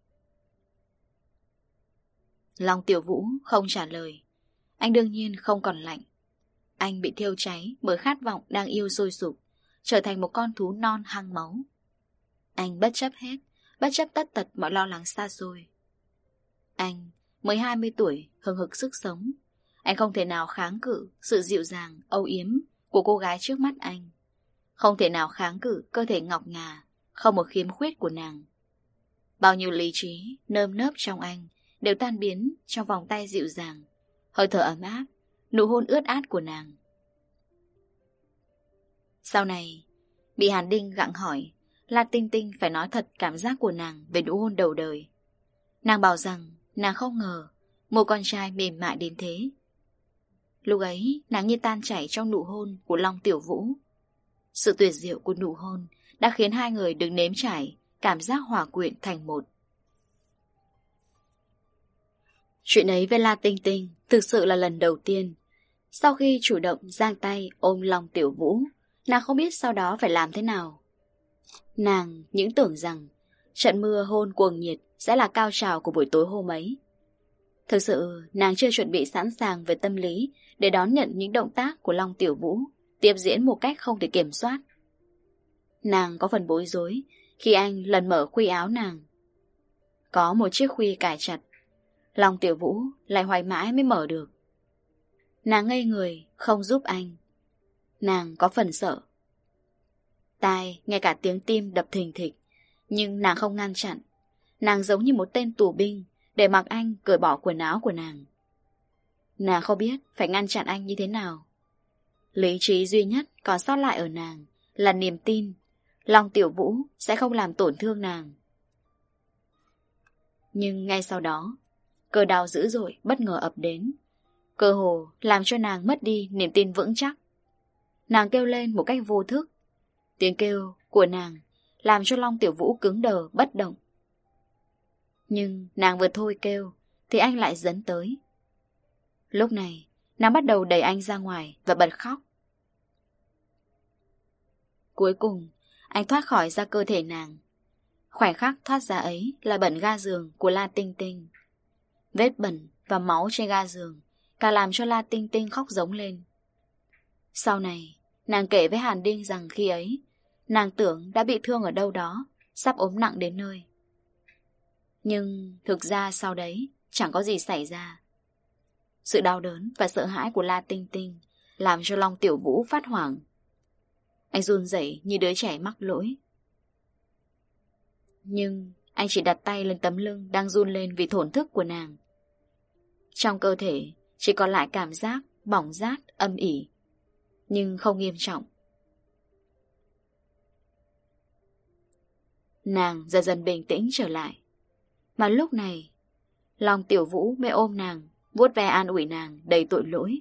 Long Tiểu Vũ không trả lời. Anh đương nhiên không còn lạnh. Anh bị thiêu cháy bởi khát vọng đang yêu sôi sục, trở thành một con thú non hăng máu. Anh bất chấp hết, bất chấp tất tật mọi lo lắng xa xôi. Anh mới hai mươi tuổi, hừng hực sức sống. Anh không thể nào kháng cự sự dịu dàng, âu yếm của cô gái trước mắt anh. Không thể nào kháng cự cơ thể ngọc ngà, không một khiếm khuyết của nàng. Bao nhiêu lý trí, nơm nớp trong anh đều tan biến trong vòng tay dịu dàng, hơi thở ấm áp, nụ hôn ướt át của nàng. Sau này, bị Hàn Đinh gặng hỏi, La Tinh Tinh phải nói thật cảm giác của nàng về nụ hôn đầu đời. Nàng bảo rằng nàng không ngờ một con trai mềm mại đến thế. Lúc ấy, nàng như tan chảy trong nụ hôn của Long Tiểu Vũ. Sự tuyệt diệu của nụ hôn đã khiến hai người được nếm trải cảm giác hòa quyện thành một. Chuyện ấy với La Tinh Tinh thực sự là lần đầu tiên. Sau khi chủ động giang tay ôm Long Tiểu Vũ, nàng không biết sau đó phải làm thế nào. Nàng những tưởng rằng trận mưa hôn cuồng nhiệt sẽ là cao trào của buổi tối hôm ấy. Thực sự nàng chưa chuẩn bị sẵn sàng về tâm lý để đón nhận những động tác của Long Tiểu Vũ tiếp diễn một cách không thể kiểm soát. Nàng có phần bối rối khi anh lần mở khuy áo nàng. Có một chiếc khuy cài chặt, Long Tiểu Vũ lại hoài mãi mới mở được. Nàng ngây người không giúp anh. Nàng có phần sợ. Tai nghe cả tiếng tim đập thình thịch, nhưng nàng không ngăn chặn. Nàng giống như một tên tù binh để mặc anh cởi bỏ quần áo của nàng. Nàng không biết phải ngăn chặn anh như thế nào. Lý trí duy nhất còn sót lại ở nàng là niềm tin Long Tiểu Vũ sẽ không làm tổn thương nàng. Nhưng ngay sau đó, cơn đau dữ dội bất ngờ ập đến, cơ hồ làm cho nàng mất đi niềm tin vững chắc. Nàng kêu lên một cách vô thức. Tiếng kêu của nàng làm cho Long Tiểu Vũ cứng đờ bất động. Nhưng nàng vừa thôi kêu thì anh lại dấn tới. Lúc này nàng bắt đầu đẩy anh ra ngoài và bật khóc. Cuối cùng anh thoát khỏi ra cơ thể nàng. Khoảnh khắc thoát ra ấy là bẩn ga giường của La Tinh Tinh. Vết bẩn và máu trên ga giường càng làm cho La Tinh Tinh khóc giống lên. Sau này nàng kể với Hàn Đinh rằng khi ấy nàng tưởng đã bị thương ở đâu đó, sắp ốm nặng đến nơi. Nhưng thực ra sau đấy chẳng có gì xảy ra. Sự đau đớn và sợ hãi của La Tinh Tinh làm cho Long Tiểu Vũ phát hoảng. Anh run rẩy như đứa trẻ mắc lỗi. Nhưng anh chỉ đặt tay lên tấm lưng đang run lên vì thổn thức của nàng. Trong cơ thể chỉ còn lại cảm giác bỏng rát, âm ỉ, nhưng không nghiêm trọng. Nàng dần dần bình tĩnh trở lại. Mà lúc này Long Tiểu Vũ mới ôm nàng, vuốt ve an ủi nàng đầy tội lỗi.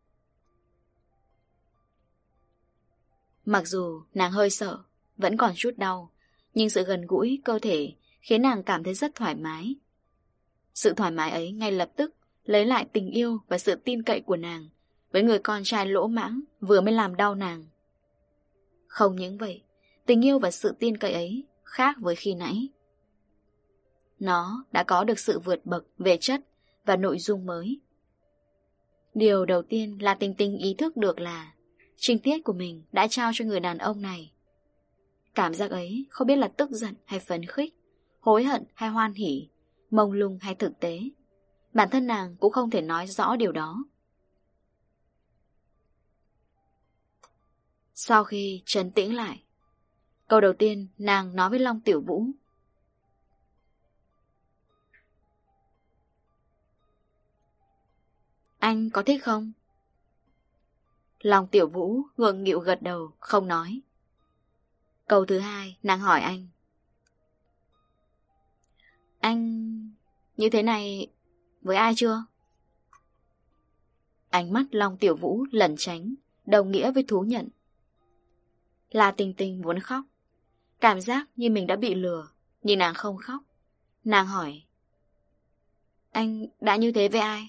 Mặc dù nàng hơi sợ, vẫn còn chút đau, nhưng sự gần gũi cơ thể khiến nàng cảm thấy rất thoải mái. Sự thoải mái ấy ngay lập tức lấy lại tình yêu và sự tin cậy của nàng với người con trai lỗ mãng vừa mới làm đau nàng. Không những vậy, tình yêu và sự tin cậy ấy khác với khi nãy. Nó đã có được sự vượt bậc về chất và nội dung mới. Điều đầu tiên là Tinh Tinh ý thức được là trinh tiết của mình đã trao cho người đàn ông này. Cảm giác ấy không biết là tức giận hay phấn khích, hối hận hay hoan hỉ, mông lung hay thực tế. Bản thân nàng cũng không thể nói rõ điều đó. Sau khi trấn tĩnh lại, câu đầu tiên nàng nói với Long Tiểu Vũ: Anh có thích không? Long Tiểu Vũ ngượng nghịu gật đầu, không nói. Câu thứ hai nàng hỏi anh: Anh như thế này với ai chưa? Ánh mắt Long Tiểu Vũ lẩn tránh, đồng nghĩa với thú nhận. La Tinh Tinh muốn khóc. Cảm giác như mình đã bị lừa. Nhưng nàng không khóc. Nàng hỏi: Anh đã như thế với ai?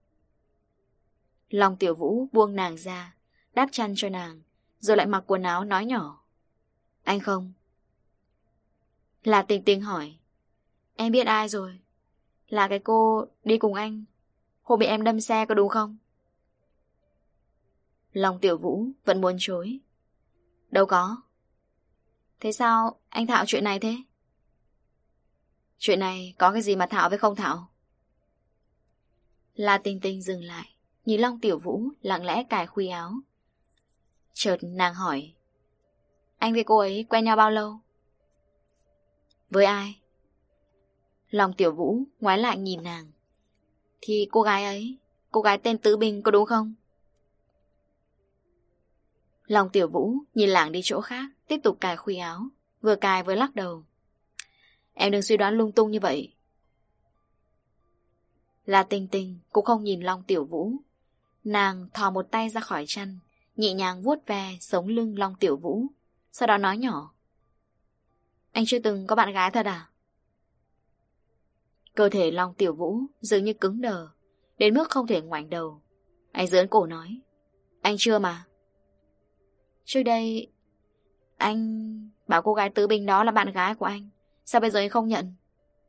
Long Tiểu Vũ buông nàng ra, đáp chăn cho nàng, rồi lại mặc quần áo nói nhỏ: Anh không. La Tinh Tinh hỏi: Em biết ai rồi? Là cái cô đi cùng anh hôm bị em đâm xe có đúng không? Long Tiểu Vũ vẫn muốn chối: Đâu có. Thế sao anh Thạo chuyện này thế? Chuyện này có cái gì mà Thạo với không Thạo? La Tinh Tinh dừng lại, nhìn Long Tiểu Vũ lặng lẽ cài khuy áo. Chợt nàng hỏi: Anh với cô ấy quen nhau bao lâu? Với ai? Long Tiểu Vũ ngoái lại nhìn nàng. Thì cô gái ấy, cô gái tên Tứ Bình có đúng không? Long Tiểu Vũ nhìn lảng đi chỗ khác, tiếp tục cài khuy áo, vừa cài vừa lắc đầu. Em đừng suy đoán lung tung như vậy. La Tinh Tinh cũng không nhìn Long Tiểu Vũ. Nàng thò một tay ra khỏi chăn, nhẹ nhàng vuốt ve sống lưng Long Tiểu Vũ, sau đó nói nhỏ: Anh chưa từng có bạn gái thật à? Cơ thể Long Tiểu Vũ dường như cứng đờ, đến mức không thể ngoảnh đầu. Anh giỡn cổ nói: Anh chưa mà. Trước đây anh bảo cô gái Tứ Bình đó là bạn gái của anh, sao bây giờ anh không nhận?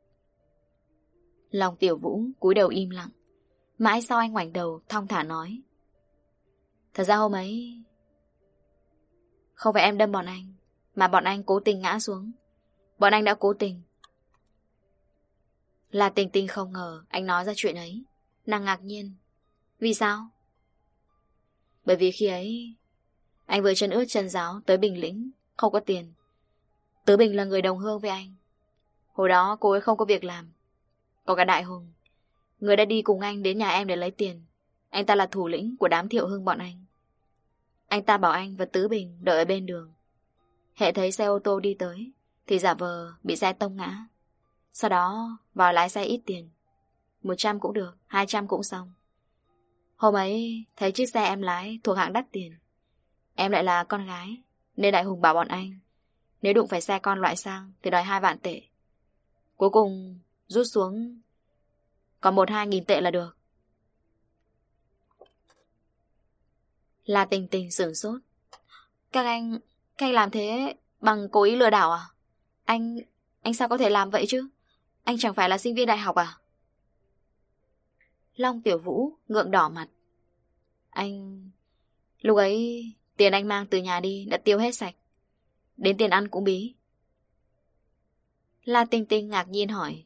Long Tiểu Vũ cúi đầu im lặng. Mãi sau anh ngoảnh đầu thong thả nói: Thật ra hôm ấy không phải em đâm bọn anh, mà bọn anh cố tình ngã xuống. Bọn anh đã cố tình. La Tinh Tinh không ngờ anh nói ra chuyện ấy. Nàng ngạc nhiên: Vì sao? Bởi vì khi ấy anh vừa chân ướt chân ráo tới Bình Lĩnh, không có tiền. Tứ Bình là người đồng hương với anh. Hồi đó cô ấy không có việc làm. Có cả Đại Hùng, người đã đi cùng anh đến nhà em để lấy tiền. Anh ta là thủ lĩnh của đám Thiệu Hưng bọn anh. Anh ta bảo anh và Tứ Bình đợi ở bên đường. Hệ thấy xe ô tô đi tới thì giả vờ bị xe tông ngã. Sau đó vào lái xe ít tiền. Một trăm cũng được, hai trăm cũng xong. Hôm ấy thấy chiếc xe em lái thuộc hạng đắt tiền. Em lại là con gái, nên Đại Hùng bảo bọn anh nếu đụng phải xe con loại sang thì đòi hai vạn tệ. Cuối cùng rút xuống còn một hai nghìn tệ là được. La Tinh Tinh sửng sốt. Các anh, các anh làm thế bằng cố ý lừa đảo à? Anh, anh sao có thể làm vậy chứ? Anh chẳng phải là sinh viên đại học à? Long Tiểu Vũ ngượng đỏ mặt. Anh... Lúc ấy tiền anh mang từ nhà đi đã tiêu hết sạch. Đến tiền ăn cũng bí. La Tinh Tinh ngạc nhiên hỏi: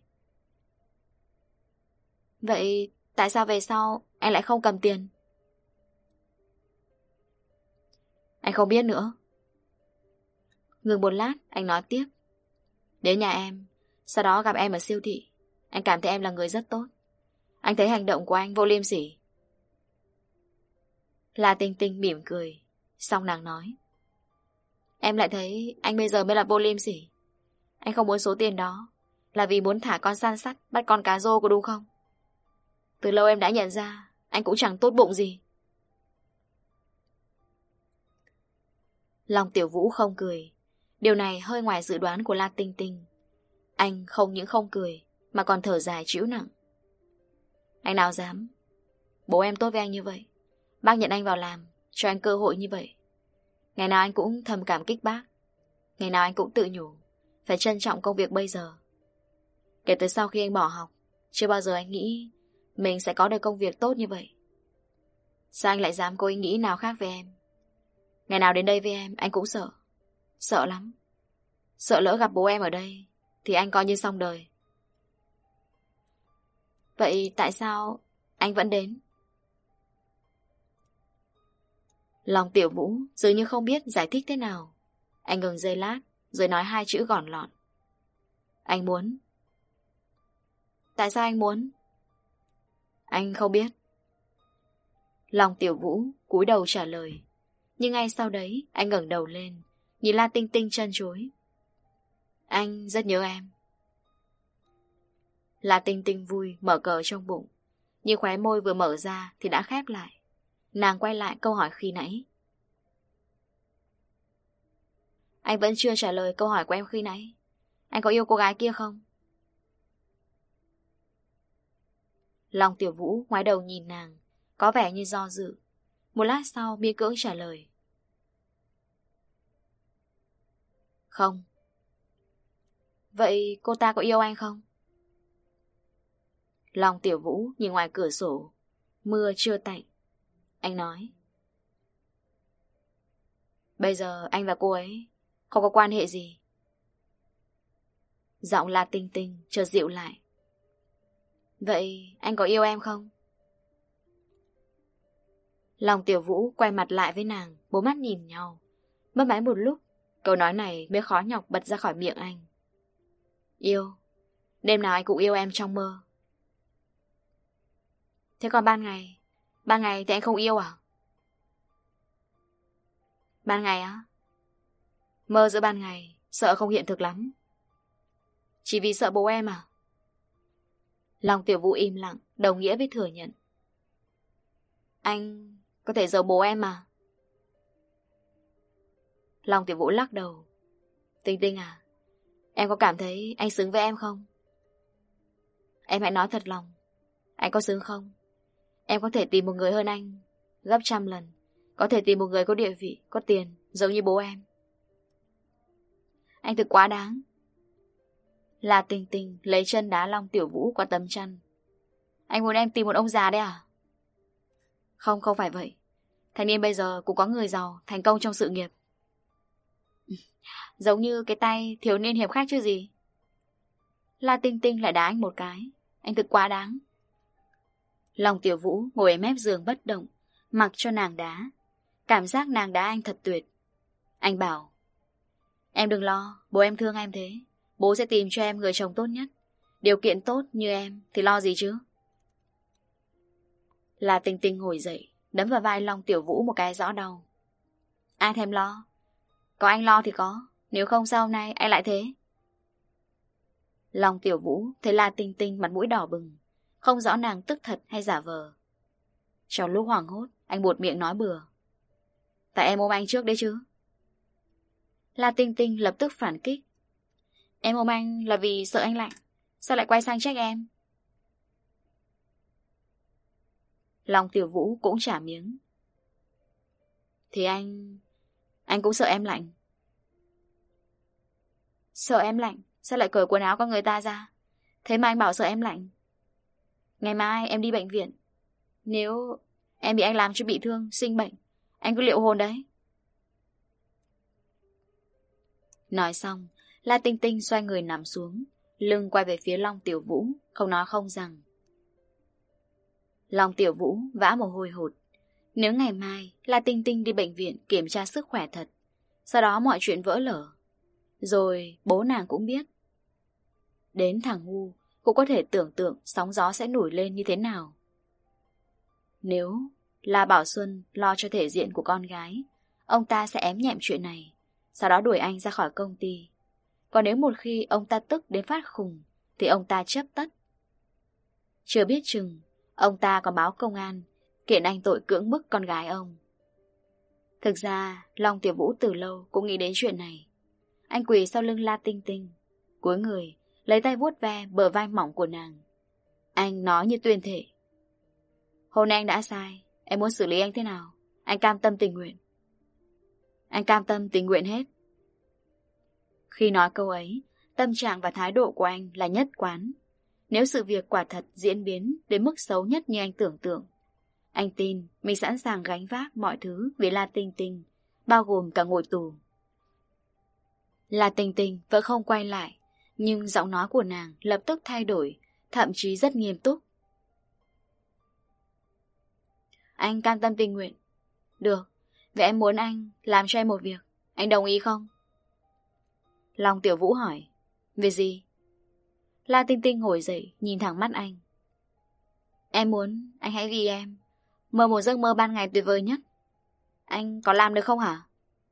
Vậy tại sao về sau anh lại không cầm tiền? Anh không biết nữa. Ngừng một lát anh nói tiếp: Đến nhà em, sau đó gặp em ở siêu thị. Anh cảm thấy em là người rất tốt. Anh thấy hành động của anh vô liêm sỉ. La Tinh Tinh mỉm cười, xong nàng nói: Em lại thấy anh bây giờ mới là vô liêm sỉ. Anh không muốn số tiền đó là vì muốn thả con săn sắt bắt con cá rô có đúng không? Từ lâu em đã nhận ra anh cũng chẳng tốt bụng gì. Long Tiểu Vũ không cười. Điều này hơi ngoài dự đoán của La Tinh Tinh. Anh không những không cười mà còn thở dài trĩu nặng. Anh nào dám. Bố em tốt với anh như vậy, bác nhận anh vào làm, cho anh cơ hội như vậy. Ngày nào anh cũng thầm cảm kích bác. Ngày nào anh cũng tự nhủ phải trân trọng công việc bây giờ. Kể từ sau khi anh bỏ học, chưa bao giờ anh nghĩ mình sẽ có được công việc tốt như vậy. Sao anh lại dám có ý nghĩ nào khác về em? Ngày nào đến đây với em anh cũng sợ. Sợ lắm. Sợ lỡ gặp bố em ở đây thì anh coi như xong đời. Vậy tại sao anh vẫn đến? Long Tiểu Vũ dường như không biết giải thích thế nào. Anh ngừng giây lát rồi nói hai chữ gọn lọn: Anh muốn. Tại sao anh muốn? Anh không biết. Long Tiểu Vũ cúi đầu trả lời. Nhưng ngay sau đấy anh ngẩng đầu lên, nhìn La Tinh Tinh trân trối: Anh rất nhớ em. La Tinh Tinh vui mở cờ trong bụng, nhưng khóe môi vừa mở ra thì đã khép lại. Nàng quay lại câu hỏi khi nãy: Anh vẫn chưa trả lời câu hỏi của em khi nãy. Anh có yêu cô gái kia không? Long Tiểu Vũ ngoái đầu nhìn nàng, có vẻ như do dự. Một lát sau miễn cưỡng trả lời. Không. Vậy cô ta có yêu anh không? Long Tiểu Vũ nhìn ngoài cửa sổ. Mưa chưa tạnh. Anh nói. Bây giờ anh và cô ấy không có quan hệ gì. Giọng La Tinh Tinh chợt dịu lại. Vậy anh có yêu em không? Long Tiểu Vũ quay mặt lại với nàng, bốn mắt nhìn nhau. Mất mãi một lúc, câu nói này mới khó nhọc bật ra khỏi miệng anh. Yêu. Đêm nào anh cũng yêu em trong mơ. Thế còn ban ngày? Ban ngày thì anh không yêu à? Ban ngày á? Mơ giữa ban ngày, sợ không hiện thực lắm. Chỉ vì sợ bố em à? Long Tiểu Vũ im lặng, đồng nghĩa với thừa nhận. Anh có thể giấu bố em mà. Long Tiểu Vũ lắc đầu. Tinh Tinh à, em có cảm thấy anh xứng với em không? Em hãy nói thật lòng. Anh có xứng không? Em có thể tìm một người hơn anh gấp trăm lần. Có thể tìm một người có địa vị, có tiền, giống như bố em. Anh thực quá đáng. La Tinh Tinh lấy chân đá Long Tiểu Vũ qua tấm chăn. Anh muốn em tìm một ông già đấy à? Không, không phải vậy. Thanh niên bây giờ cũng có người giàu, thành công trong sự nghiệp. Giống như cái tay thiếu niên hiệp khách chứ gì. La Tinh Tinh lại đá anh một cái. Anh thực quá đáng. Long Tiểu Vũ ngồi ở mép giường bất động, mặc cho nàng đá. Cảm giác nàng đá anh thật tuyệt. Anh bảo, em đừng lo, bố em thương em thế. Bố sẽ tìm cho em người chồng tốt nhất. Điều kiện tốt như em thì lo gì chứ. La Tinh Tinh ngồi dậy, đấm vào vai Long Tiểu Vũ một cái rõ đau. Ai thèm lo? Có anh lo thì có. Nếu không sau này anh lại thế. Long Tiểu Vũ thấy La Tinh Tinh mặt mũi đỏ bừng, không rõ nàng tức thật hay giả vờ. Trong lúc hoảng hốt, anh buột miệng nói bừa. Tại em ôm anh trước đấy chứ. La Tinh Tinh lập tức phản kích. Em ôm anh là vì sợ anh lạnh. Sao lại quay sang trách em? Long Tiểu Vũ cũng trả miếng. Thì anh... Anh cũng sợ em lạnh. Sợ em lạnh? Sao lại cởi quần áo con người ta ra? Thế mà anh bảo sợ em lạnh. Ngày mai em đi bệnh viện. Nếu em bị anh làm cho bị thương, sinh bệnh, anh cứ liệu hồn đấy. Nói xong, La Tinh Tinh xoay người nằm xuống, lưng quay về phía Long Tiểu Vũ, không nói không rằng. Long Tiểu Vũ vã mồ hôi hột. Nếu ngày mai La Tinh Tinh đi bệnh viện kiểm tra sức khỏe thật, sau đó mọi chuyện vỡ lở, rồi bố nàng cũng biết. Đến thằng ngu cũng có thể tưởng tượng sóng gió sẽ nổi lên như thế nào. Nếu La Bảo Xuân lo cho thể diện của con gái, ông ta sẽ ém nhẹm chuyện này, sau đó đuổi anh ra khỏi công ty. Còn nếu một khi ông ta tức đến phát khùng, thì ông ta chấp tất. Chưa biết chừng ông ta còn báo công an kiện anh tội cưỡng bức con gái ông. Thực ra Long Tiểu Vũ từ lâu cũng nghĩ đến chuyện này. Anh quỳ sau lưng La Tinh Tinh, cúi người lấy tay vuốt ve bờ vai mỏng của nàng. Anh nói như tuyên thệ. Hôm nay anh đã sai, em muốn xử lý anh thế nào, anh cam tâm tình nguyện. Anh cam tâm tình nguyện hết. Khi nói câu ấy, tâm trạng và thái độ của anh là nhất quán. Nếu sự việc quả thật diễn biến đến mức xấu nhất như anh tưởng tượng, anh tin mình sẵn sàng gánh vác mọi thứ vì La Tinh Tinh, bao gồm cả ngồi tù. La Tinh Tinh vẫn không quay lại, nhưng giọng nói của nàng lập tức thay đổi, thậm chí rất nghiêm túc. Anh cam tâm tình nguyện. Được, vậy em muốn anh làm cho em một việc, anh đồng ý không? Long Tiểu Vũ hỏi. Việc gì? La Tinh Tinh ngồi dậy, nhìn thẳng mắt anh. Em muốn anh hãy vì em mơ một giấc mơ ban ngày tuyệt vời nhất. Anh có làm được không hả?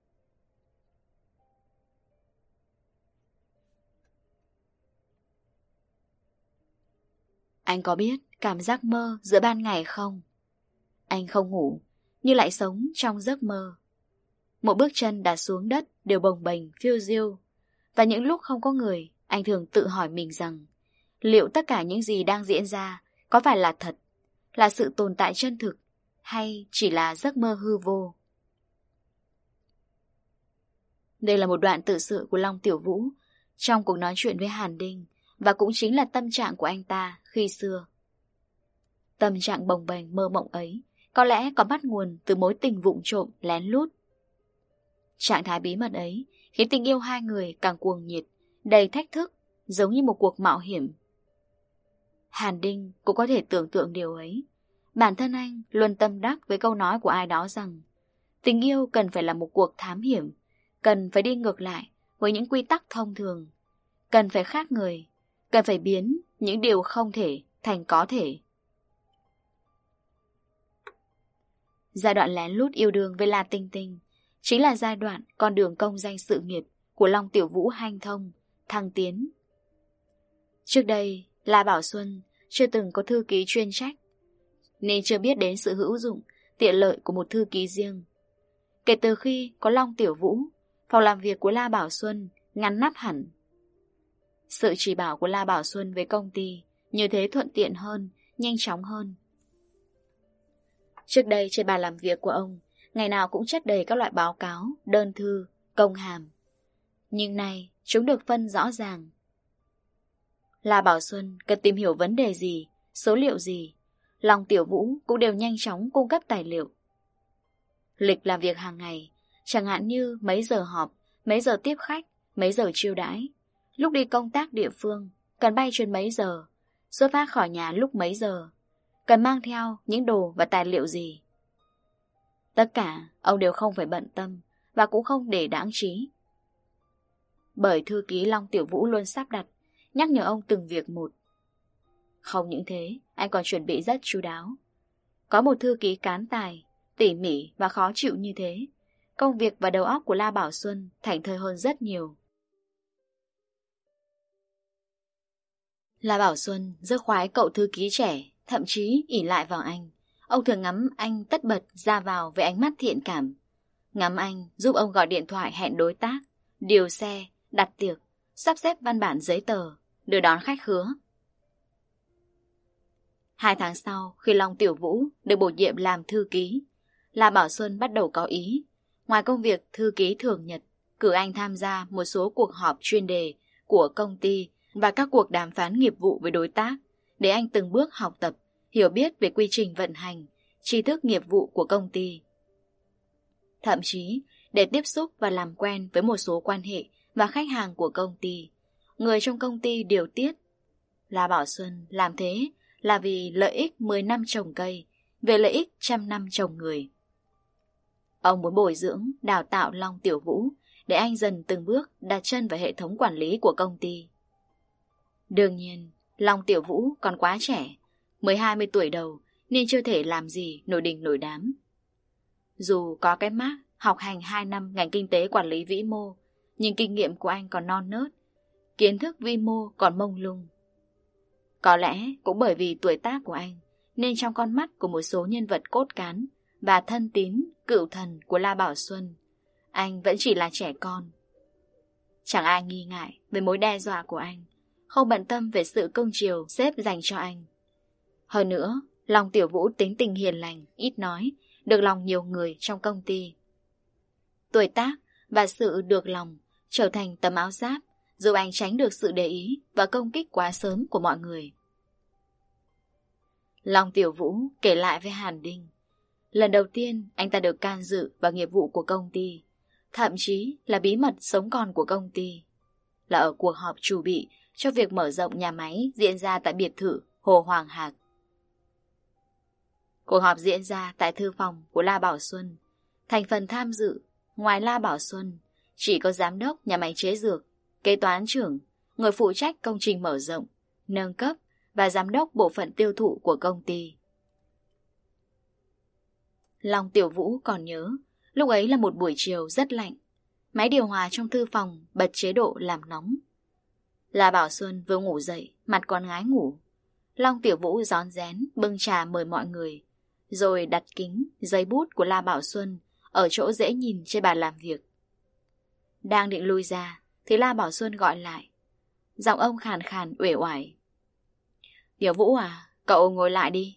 Anh có biết cảm giác mơ giữa ban ngày không? Anh không ngủ, nhưng lại sống trong giấc mơ. Một bước chân đặt xuống đất đều bồng bềnh phiêu diêu. Và những lúc không có người, anh thường tự hỏi mình rằng liệu tất cả những gì đang diễn ra có phải là thật, là sự tồn tại chân thực, hay chỉ là giấc mơ hư vô? Đây là một đoạn tự sự của Long Tiểu Vũ trong cuộc nói chuyện với Hàn Đinh, và cũng chính là tâm trạng của anh ta khi xưa. Tâm trạng bồng bềnh mơ mộng ấy có lẽ có bắt nguồn từ mối tình vụng trộm lén lút. Trạng thái bí mật ấy khiến tình yêu hai người càng cuồng nhiệt, đầy thách thức, giống như một cuộc mạo hiểm. Hàn Đinh cũng có thể tưởng tượng điều ấy. Bản thân anh luôn tâm đắc với câu nói của ai đó rằng tình yêu cần phải là một cuộc thám hiểm, cần phải đi ngược lại với những quy tắc thông thường, cần phải khác người, cần phải biến những điều không thể thành có thể. Giai đoạn lén lút yêu đương với La Tinh Tinh chính là giai đoạn con đường công danh sự nghiệp của Long Tiểu Vũ hanh thông, thăng tiến. Trước đây, La Bảo Xuân chưa từng có thư ký chuyên trách, nên chưa biết đến sự hữu dụng, tiện lợi của một thư ký riêng. Kể từ khi có Long Tiểu Vũ, phòng làm việc của La Bảo Xuân ngăn nắp hẳn. Sự chỉ bảo của La Bảo Xuân với công ty như thế thuận tiện hơn, nhanh chóng hơn. Trước đây trên bàn làm việc của ông, ngày nào cũng chất đầy các loại báo cáo, đơn thư, công hàm. Nhưng nay chúng được phân rõ ràng. La Bảo Xuân cần tìm hiểu vấn đề gì, số liệu gì, Long Tiểu Vũ cũng đều nhanh chóng cung cấp tài liệu. Lịch làm việc hàng ngày, chẳng hạn như mấy giờ họp, mấy giờ tiếp khách, mấy giờ chiêu đãi, lúc đi công tác địa phương, cần bay chuyến mấy giờ, xuất phát khỏi nhà lúc mấy giờ, cần mang theo những đồ và tài liệu gì. Tất cả ông đều không phải bận tâm và cũng không để đáng trí. Bởi thư ký Long Tiểu Vũ luôn sắp đặt, nhắc nhở ông từng việc một. Không những thế, anh còn chuẩn bị rất chu đáo. Có một thư ký cán tài, tỉ mỉ và khó chịu như thế, công việc và đầu óc của La Bảo Xuân thảnh thơi hơn rất nhiều. La Bảo Xuân rất khoái cậu thư ký trẻ, thậm chí ỷ lại vào anh. Ông thường ngắm anh tất bật ra vào với ánh mắt thiện cảm. Ngắm anh giúp ông gọi điện thoại hẹn đối tác, điều xe, đặt tiệc, sắp xếp văn bản giấy tờ, đưa đón khách khứa. Hai tháng sau, khi Long Tiểu Vũ được bổ nhiệm làm thư ký, La Bảo Xuân bắt đầu có ý. Ngoài công việc thư ký thường nhật, cử anh tham gia một số cuộc họp chuyên đề của công ty và các cuộc đàm phán nghiệp vụ với đối tác, để anh từng bước học tập, hiểu biết về quy trình vận hành, tri thức nghiệp vụ của công ty. Thậm chí, để tiếp xúc và làm quen với một số quan hệ và khách hàng của công ty, người trong công ty điều tiết. La Bảo Xuân làm thế là vì lợi ích mười năm trồng cây, về lợi ích trăm năm trồng người. Ông muốn bồi dưỡng, đào tạo Long Tiểu Vũ để anh dần từng bước đặt chân vào hệ thống quản lý của công ty. Đương nhiên, Long Tiểu Vũ còn quá trẻ, mới hai mươi tuổi đầu nên chưa thể làm gì nổi đình nổi đám. Dù có cái mác học hành hai năm ngành kinh tế quản lý vĩ mô, nhưng kinh nghiệm của anh còn non nớt, kiến thức vi mô còn mông lung. Có lẽ cũng bởi vì tuổi tác của anh, nên trong con mắt của một số nhân vật cốt cán và thân tín, cựu thần của La Bảo Xuân, anh vẫn chỉ là trẻ con. Chẳng ai nghi ngại về mối đe dọa của anh, không bận tâm về sự cưng chiều sếp dành cho anh. Hơn nữa, Long Tiểu Vũ tính tình hiền lành, ít nói, được lòng nhiều người trong công ty. Tuổi tác và sự được lòng trở thành tấm áo giáp, giúp anh tránh được sự để ý và công kích quá sớm của mọi người. Long Tiểu Vũ kể lại với Hàn Đinh, lần đầu tiên anh ta được can dự vào nghiệp vụ của công ty, thậm chí là bí mật sống còn của công ty, là ở cuộc họp chủ bị cho việc mở rộng nhà máy diễn ra tại biệt thự Hồ Hoàng Hạc. Cuộc họp diễn ra tại thư phòng của La Bảo Xuân. Thành phần tham dự, ngoài La Bảo Xuân, chỉ có giám đốc nhà máy chế dược, kế toán trưởng, người phụ trách công trình mở rộng, nâng cấp và giám đốc bộ phận tiêu thụ của công ty. Long Tiểu Vũ còn nhớ, lúc ấy là một buổi chiều rất lạnh. Máy điều hòa trong thư phòng bật chế độ làm nóng. La Bảo Xuân vừa ngủ dậy, mặt còn ngái ngủ. Long Tiểu Vũ rón rén bưng trà mời mọi người, rồi đặt kính, giấy bút của La Bảo Xuân ở chỗ dễ nhìn trên bàn làm việc. Đang định lui ra thì La Bảo Xuân gọi lại. Giọng ông khàn khàn uể oải. Tiểu Vũ à, cậu ngồi lại đi.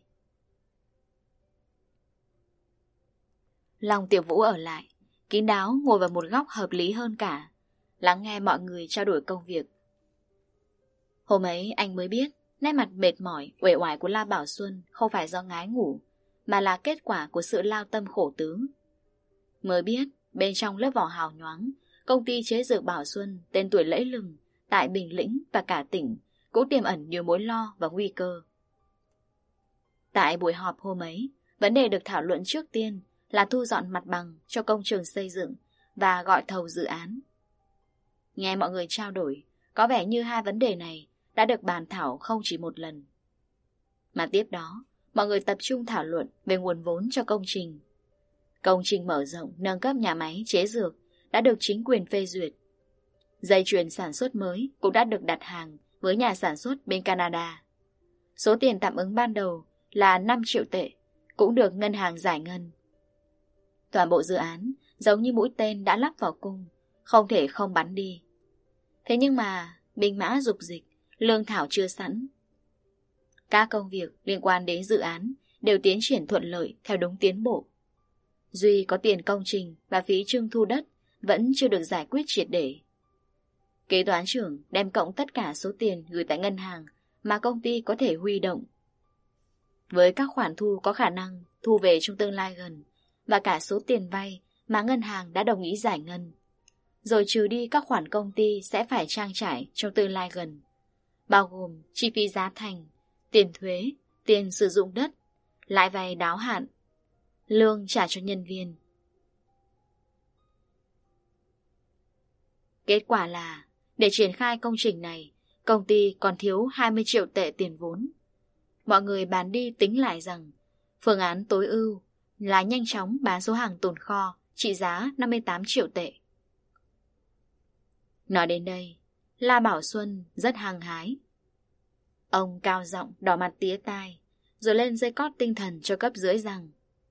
Lòng Tiểu Vũ ở lại, kín đáo ngồi vào một góc hợp lý hơn cả, lắng nghe mọi người trao đổi công việc. Hôm ấy anh mới biết nét mặt mệt mỏi, uể oải của La Bảo Xuân không phải do ngái ngủ, mà là kết quả của sự lao tâm khổ tứ. Mới biết bên trong lớp vỏ hào nhoáng, công ty chế dược Bảo Xuân tên tuổi lẫy lừng tại Bình Lĩnh và cả tỉnh cũng tiềm ẩn nhiều mối lo và nguy cơ. Tại buổi họp hôm ấy, vấn đề được thảo luận trước tiên là thu dọn mặt bằng cho công trường xây dựng và gọi thầu dự án. Nghe mọi người trao đổi, có vẻ như hai vấn đề này đã được bàn thảo không chỉ một lần. Mà tiếp đó, mọi người tập trung thảo luận về nguồn vốn cho công trình. Công trình mở rộng, nâng cấp nhà máy chế dược đã được chính quyền phê duyệt. Dây chuyền sản xuất mới cũng đã được đặt hàng với nhà sản xuất bên Canada. Số tiền tạm ứng ban đầu là năm triệu tệ, cũng được ngân hàng giải ngân. Toàn bộ dự án giống như mũi tên đã lắp vào cung, không thể không bắn đi. Thế nhưng mà binh mã dục dịch, lương thảo chưa sẵn. Các công việc liên quan đến dự án đều tiến triển thuận lợi theo đúng tiến bộ. Duy có tiền công trình và phí trưng thu đất vẫn chưa được giải quyết triệt để. Kế toán trưởng đem cộng tất cả số tiền gửi tại ngân hàng mà công ty có thể huy động, với các khoản thu có khả năng thu về trong tương lai gần, và cả số tiền vay mà ngân hàng đã đồng ý giải ngân, rồi trừ đi các khoản công ty sẽ phải trang trải trong tương lai gần, bao gồm chi phí giá thành, tiền thuế, tiền sử dụng đất, lãi vay đáo hạn, lương trả cho nhân viên. Kết quả là, để triển khai công trình này, công ty còn thiếu hai mươi triệu tệ tiền vốn. Mọi người bàn đi tính lại rằng, phương án tối ưu là nhanh chóng bán số hàng tồn kho trị giá năm mươi tám triệu tệ. Nói đến đây, La Bảo Xuân rất hăng hái. Ông cao giọng đỏ mặt tía tai, rồi lên dây cót tinh thần cho cấp dưới rằng,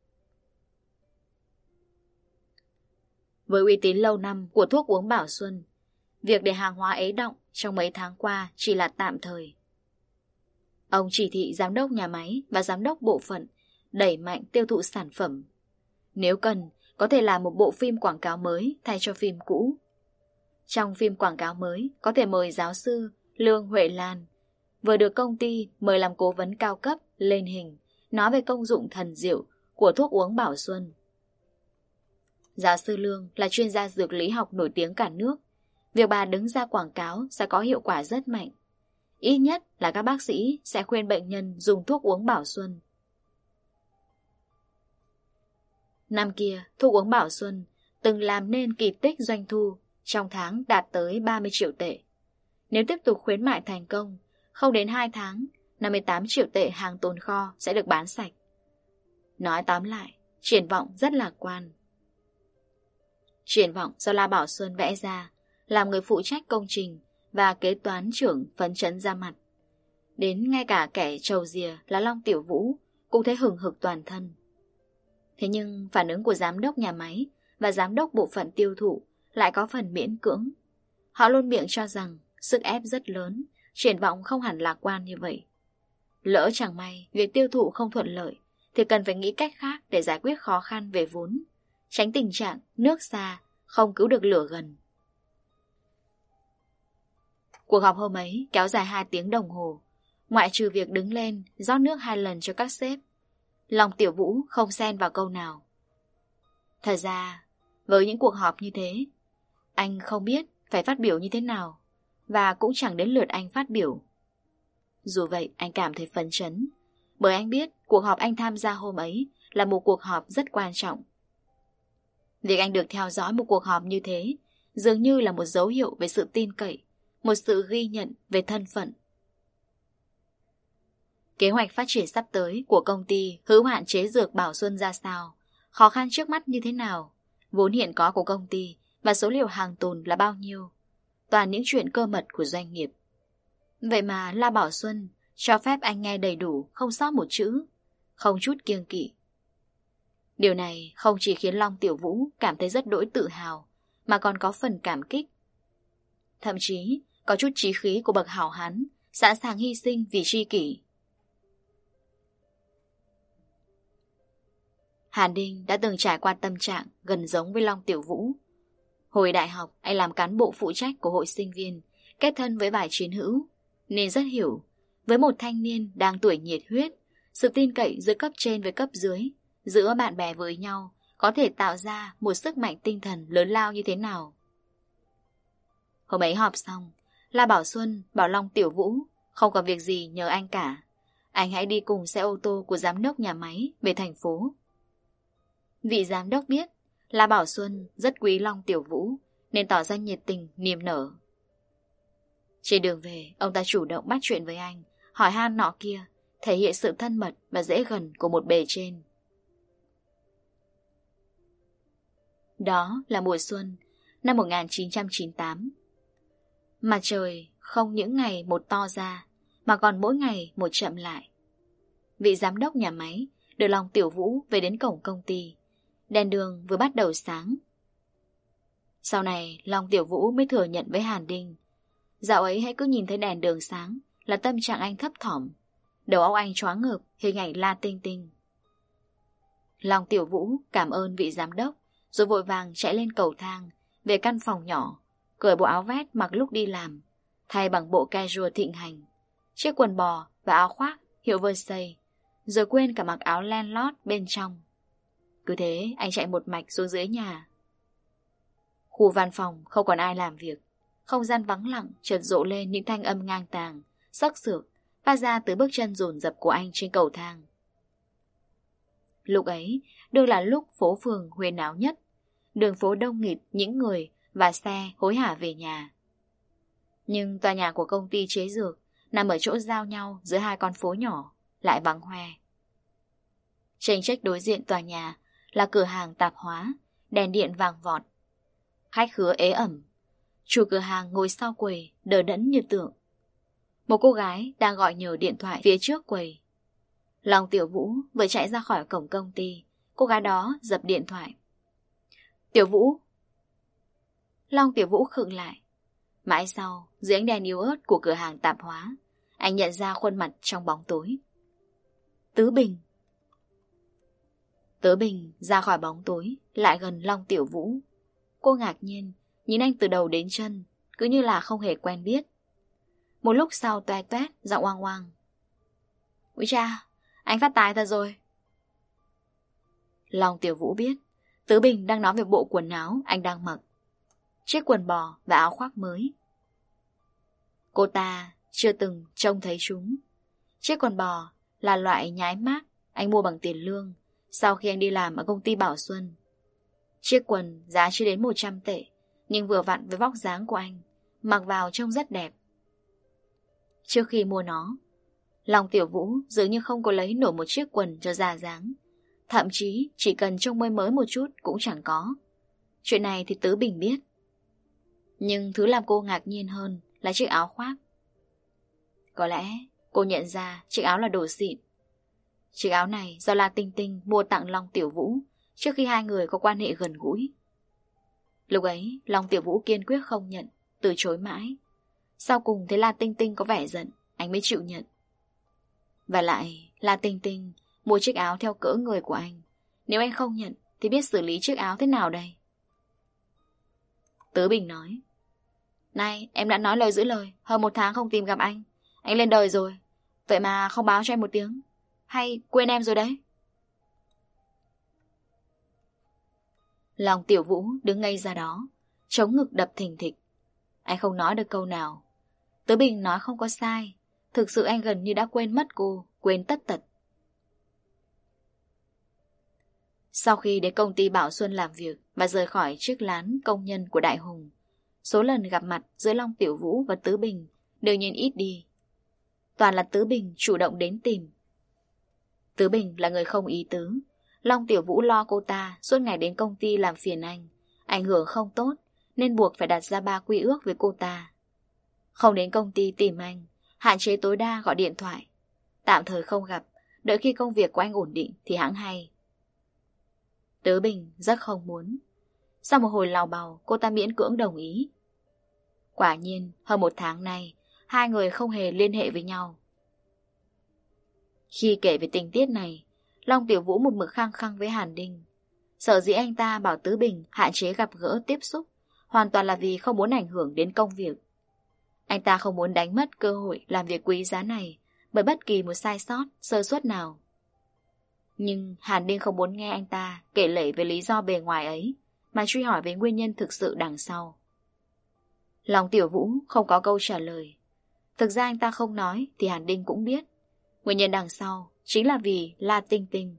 với uy tín lâu năm của thuốc uống Bảo Xuân, việc để hàng hóa ế đọng trong mấy tháng qua chỉ là tạm thời. Ông chỉ thị giám đốc nhà máy và giám đốc bộ phận đẩy mạnh tiêu thụ sản phẩm. Nếu cần, có thể làm một bộ phim quảng cáo mới thay cho phim cũ. Trong phim quảng cáo mới, có thể mời giáo sư Lương Huệ Lan, vừa được công ty mời làm cố vấn cao cấp, lên hình, nói về công dụng thần diệu của thuốc uống Bảo Xuân. Giáo sư Lương là chuyên gia dược lý học nổi tiếng cả nước. Việc bà đứng ra quảng cáo sẽ có hiệu quả rất mạnh. Ít nhất là các bác sĩ sẽ khuyên bệnh nhân dùng thuốc uống Bảo Xuân. Năm kia, thuốc uống Bảo Xuân từng làm nên kỳ tích doanh thu, trong tháng đạt tới ba mươi triệu tệ. Nếu tiếp tục khuyến mại thành công, không đến hai tháng, năm mươi tám triệu tệ hàng tồn kho sẽ được bán sạch. Nói tóm lại, triển vọng rất lạc quan. Triển vọng do La Bảo Xuân vẽ ra, làm người phụ trách công trình và kế toán trưởng phấn chấn ra mặt. Đến ngay cả kẻ trầu dìa là Long Tiểu Vũ cũng thấy hừng hực toàn thân. Thế nhưng phản ứng của giám đốc nhà máy và giám đốc bộ phận tiêu thụ lại có phần miễn cưỡng. Họ luôn miệng cho rằng sức ép rất lớn, triển vọng không hẳn lạc quan như vậy. Lỡ chẳng may việc tiêu thụ không thuận lợi thì cần phải nghĩ cách khác để giải quyết khó khăn về vốn, tránh tình trạng nước xa không cứu được lửa gần. Cuộc họp hôm ấy kéo dài hai tiếng đồng hồ, ngoại trừ việc đứng lên rót nước hai lần cho các sếp. Long Tiểu Vũ không xen vào câu nào. Thật ra, với những cuộc họp như thế, anh không biết phải phát biểu như thế nào, và cũng chẳng đến lượt anh phát biểu. Dù vậy, anh cảm thấy phấn chấn, bởi anh biết cuộc họp anh tham gia hôm ấy là một cuộc họp rất quan trọng. Việc anh được theo dõi một cuộc họp như thế dường như là một dấu hiệu về sự tin cậy, một sự ghi nhận về thân phận. Kế hoạch phát triển sắp tới của công ty hữu hạn chế dược Bảo Xuân ra sao, khó khăn trước mắt như thế nào, vốn hiện có của công ty và số liệu hàng tồn là bao nhiêu, toàn những chuyện cơ mật của doanh nghiệp. Vậy mà La Bảo Xuân cho phép anh nghe đầy đủ, không sót một chữ, không chút kiêng kỵ. Điều này không chỉ khiến Long Tiểu Vũ cảm thấy rất đỗi tự hào, mà còn có phần cảm kích. Thậm chí có chút chí khí của bậc hảo hán, sẵn sàng hy sinh vì tri kỷ. Hàn Đinh đã từng trải qua tâm trạng gần giống với Long Tiểu Vũ. Hồi đại học, anh làm cán bộ phụ trách của hội sinh viên, kết thân với vài chiến hữu, nên rất hiểu, với một thanh niên đang tuổi nhiệt huyết, sự tin cậy giữa cấp trên với cấp dưới, giữa bạn bè với nhau, có thể tạo ra một sức mạnh tinh thần lớn lao như thế nào. Hôm ấy họp xong, La Bảo Xuân bảo Long Tiểu Vũ không có việc gì nhờ anh cả. Anh hãy đi cùng xe ô tô của giám đốc nhà máy về thành phố. Vị giám đốc biết La Bảo Xuân rất quý Long Tiểu Vũ nên tỏ ra nhiệt tình, niềm nở. Trên đường về, ông ta chủ động bắt chuyện với anh, hỏi han nọ kia, thể hiện sự thân mật và dễ gần của một bề trên. Đó là mùa xuân năm một nghìn chín trăm chín mươi tám. Mặt trời không những ngày một to ra, mà còn mỗi ngày một chậm lại. Vị giám đốc nhà máy đưa Long Tiểu Vũ về đến cổng công ty. Đèn đường vừa bắt đầu sáng. Sau này Long Tiểu Vũ mới thừa nhận với Hàn Đinh, dạo ấy hãy cứ nhìn thấy đèn đường sáng là tâm trạng anh thấp thỏm, đầu óc anh choáng ngợp hình ảnh La Tinh Tinh. Long Tiểu Vũ cảm ơn vị giám đốc, rồi vội vàng chạy lên cầu thang về căn phòng nhỏ, cởi bộ áo vest mặc lúc đi làm, thay bằng bộ casual thịnh hành, chiếc quần bò và áo khoác hiệu Versace, rồi quên cả mặc áo len lót bên trong. Cứ thế anh chạy một mạch xuống dưới nhà. Khu văn phòng không còn ai làm việc, không gian vắng lặng chợt rộ lên những thanh âm ngang tàng, xắc xược phát ra từ bước chân dồn dập của anh trên cầu thang. Lúc ấy được là lúc phố phường huyên náo nhất, đường phố đông nghịt những người và xe hối hả về nhà. Nhưng tòa nhà của công ty chế dược nằm ở chỗ giao nhau giữa hai con phố nhỏ, lại vắng hoe. Trên trách đối diện tòa nhà là cửa hàng tạp hóa, đèn điện vàng vọt. Khách khứa ế ẩm. Chủ cửa hàng ngồi sau quầy, đờ đẫn như tượng. Một cô gái đang gọi nhờ điện thoại phía trước quầy. Long Tiểu Vũ vừa chạy ra khỏi cổng công ty, cô gái đó dập điện thoại. Tiểu Vũ. Long Tiểu Vũ khựng lại. Mãi sau, dưới ánh đèn yếu ớt của cửa hàng tạp hóa, anh nhận ra khuôn mặt trong bóng tối. Tứ Bình. Tứ Bình ra khỏi bóng tối, lại gần Long Tiểu Vũ. Cô ngạc nhiên, nhìn anh từ đầu đến chân, cứ như là không hề quen biết. Một lúc sau toét toét, giọng oang oang. Úi cha, anh phát tài thật rồi. Long Tiểu Vũ biết, Tứ Bình đang nói về bộ quần áo anh đang mặc. Chiếc quần bò và áo khoác mới. Cô ta chưa từng trông thấy chúng. Chiếc quần bò là loại nhái mác anh mua bằng tiền lương sau khi anh đi làm ở công ty Bảo Xuân. Chiếc quần giá chưa đến một trăm tệ, nhưng vừa vặn với vóc dáng của anh, mặc vào trông rất đẹp. Trước khi mua nó, Long Tiểu Vũ dường như không có lấy nổi một chiếc quần cho ra dáng. Thậm chí chỉ cần trông mới mới một chút cũng chẳng có. Chuyện này thì Tứ Bình biết. Nhưng thứ làm cô ngạc nhiên hơn là chiếc áo khoác. Có lẽ cô nhận ra chiếc áo là đồ xịn. Chiếc áo này do La Tinh Tinh mua tặng Long Tiểu Vũ trước khi hai người có quan hệ gần gũi. Lúc ấy Long Tiểu Vũ kiên quyết không nhận, từ chối mãi. Sau cùng thấy La Tinh Tinh có vẻ giận, anh mới chịu nhận. Và lại La Tinh Tinh mua chiếc áo theo cỡ người của anh. Nếu anh không nhận thì biết xử lý chiếc áo thế nào đây? Tứ Bình nói. Này, em đã nói lời giữ lời, hơn một tháng không tìm gặp anh. Anh lên đời rồi, vậy mà không báo cho em một tiếng. Hay quên em rồi đấy? Long Tiểu Vũ đứng ngây ra đó, chống ngực đập thình thịch. Anh không nói được câu nào. Tứ Bình nói không có sai. Thực sự anh gần như đã quên mất cô, quên tất tật. Sau khi đến công ty Bảo Xuân làm việc và rời khỏi chiếc lán công nhân của Đại Hùng, số lần gặp mặt giữa Long Tiểu Vũ và Tứ Bình đương nhiên ít đi. Toàn là Tứ Bình chủ động đến tìm. Tứ Bình là người không ý tứ. Long Tiểu Vũ lo cô ta suốt ngày đến công ty làm phiền anh, ảnh hưởng không tốt, nên buộc phải đặt ra ba quy ước với cô ta. Không đến công ty tìm anh, hạn chế tối đa gọi điện thoại, tạm thời không gặp, đợi khi công việc của anh ổn định thì hẵng hay. Tứ Bình rất không muốn. Sau một hồi lào bào, cô ta miễn cưỡng đồng ý. Quả nhiên, hơn một tháng nay, hai người không hề liên hệ với nhau. Khi kể về tình tiết này, Long Tiểu Vũ một mực khăng khăng với Hàn Đinh. Sở dĩ anh ta bảo Tứ Bình hạn chế gặp gỡ tiếp xúc, hoàn toàn là vì không muốn ảnh hưởng đến công việc. Anh ta không muốn đánh mất cơ hội làm việc quý giá này bởi bất kỳ một sai sót, sơ suất nào. Nhưng Hàn Đinh không muốn nghe anh ta kể lể về lý do bề ngoài ấy, mà truy hỏi về nguyên nhân thực sự đằng sau. Long Tiểu Vũ không có câu trả lời. Thực ra anh ta không nói thì Hàn Đinh cũng biết. Nguyên nhân đằng sau chính là vì La Tinh Tinh.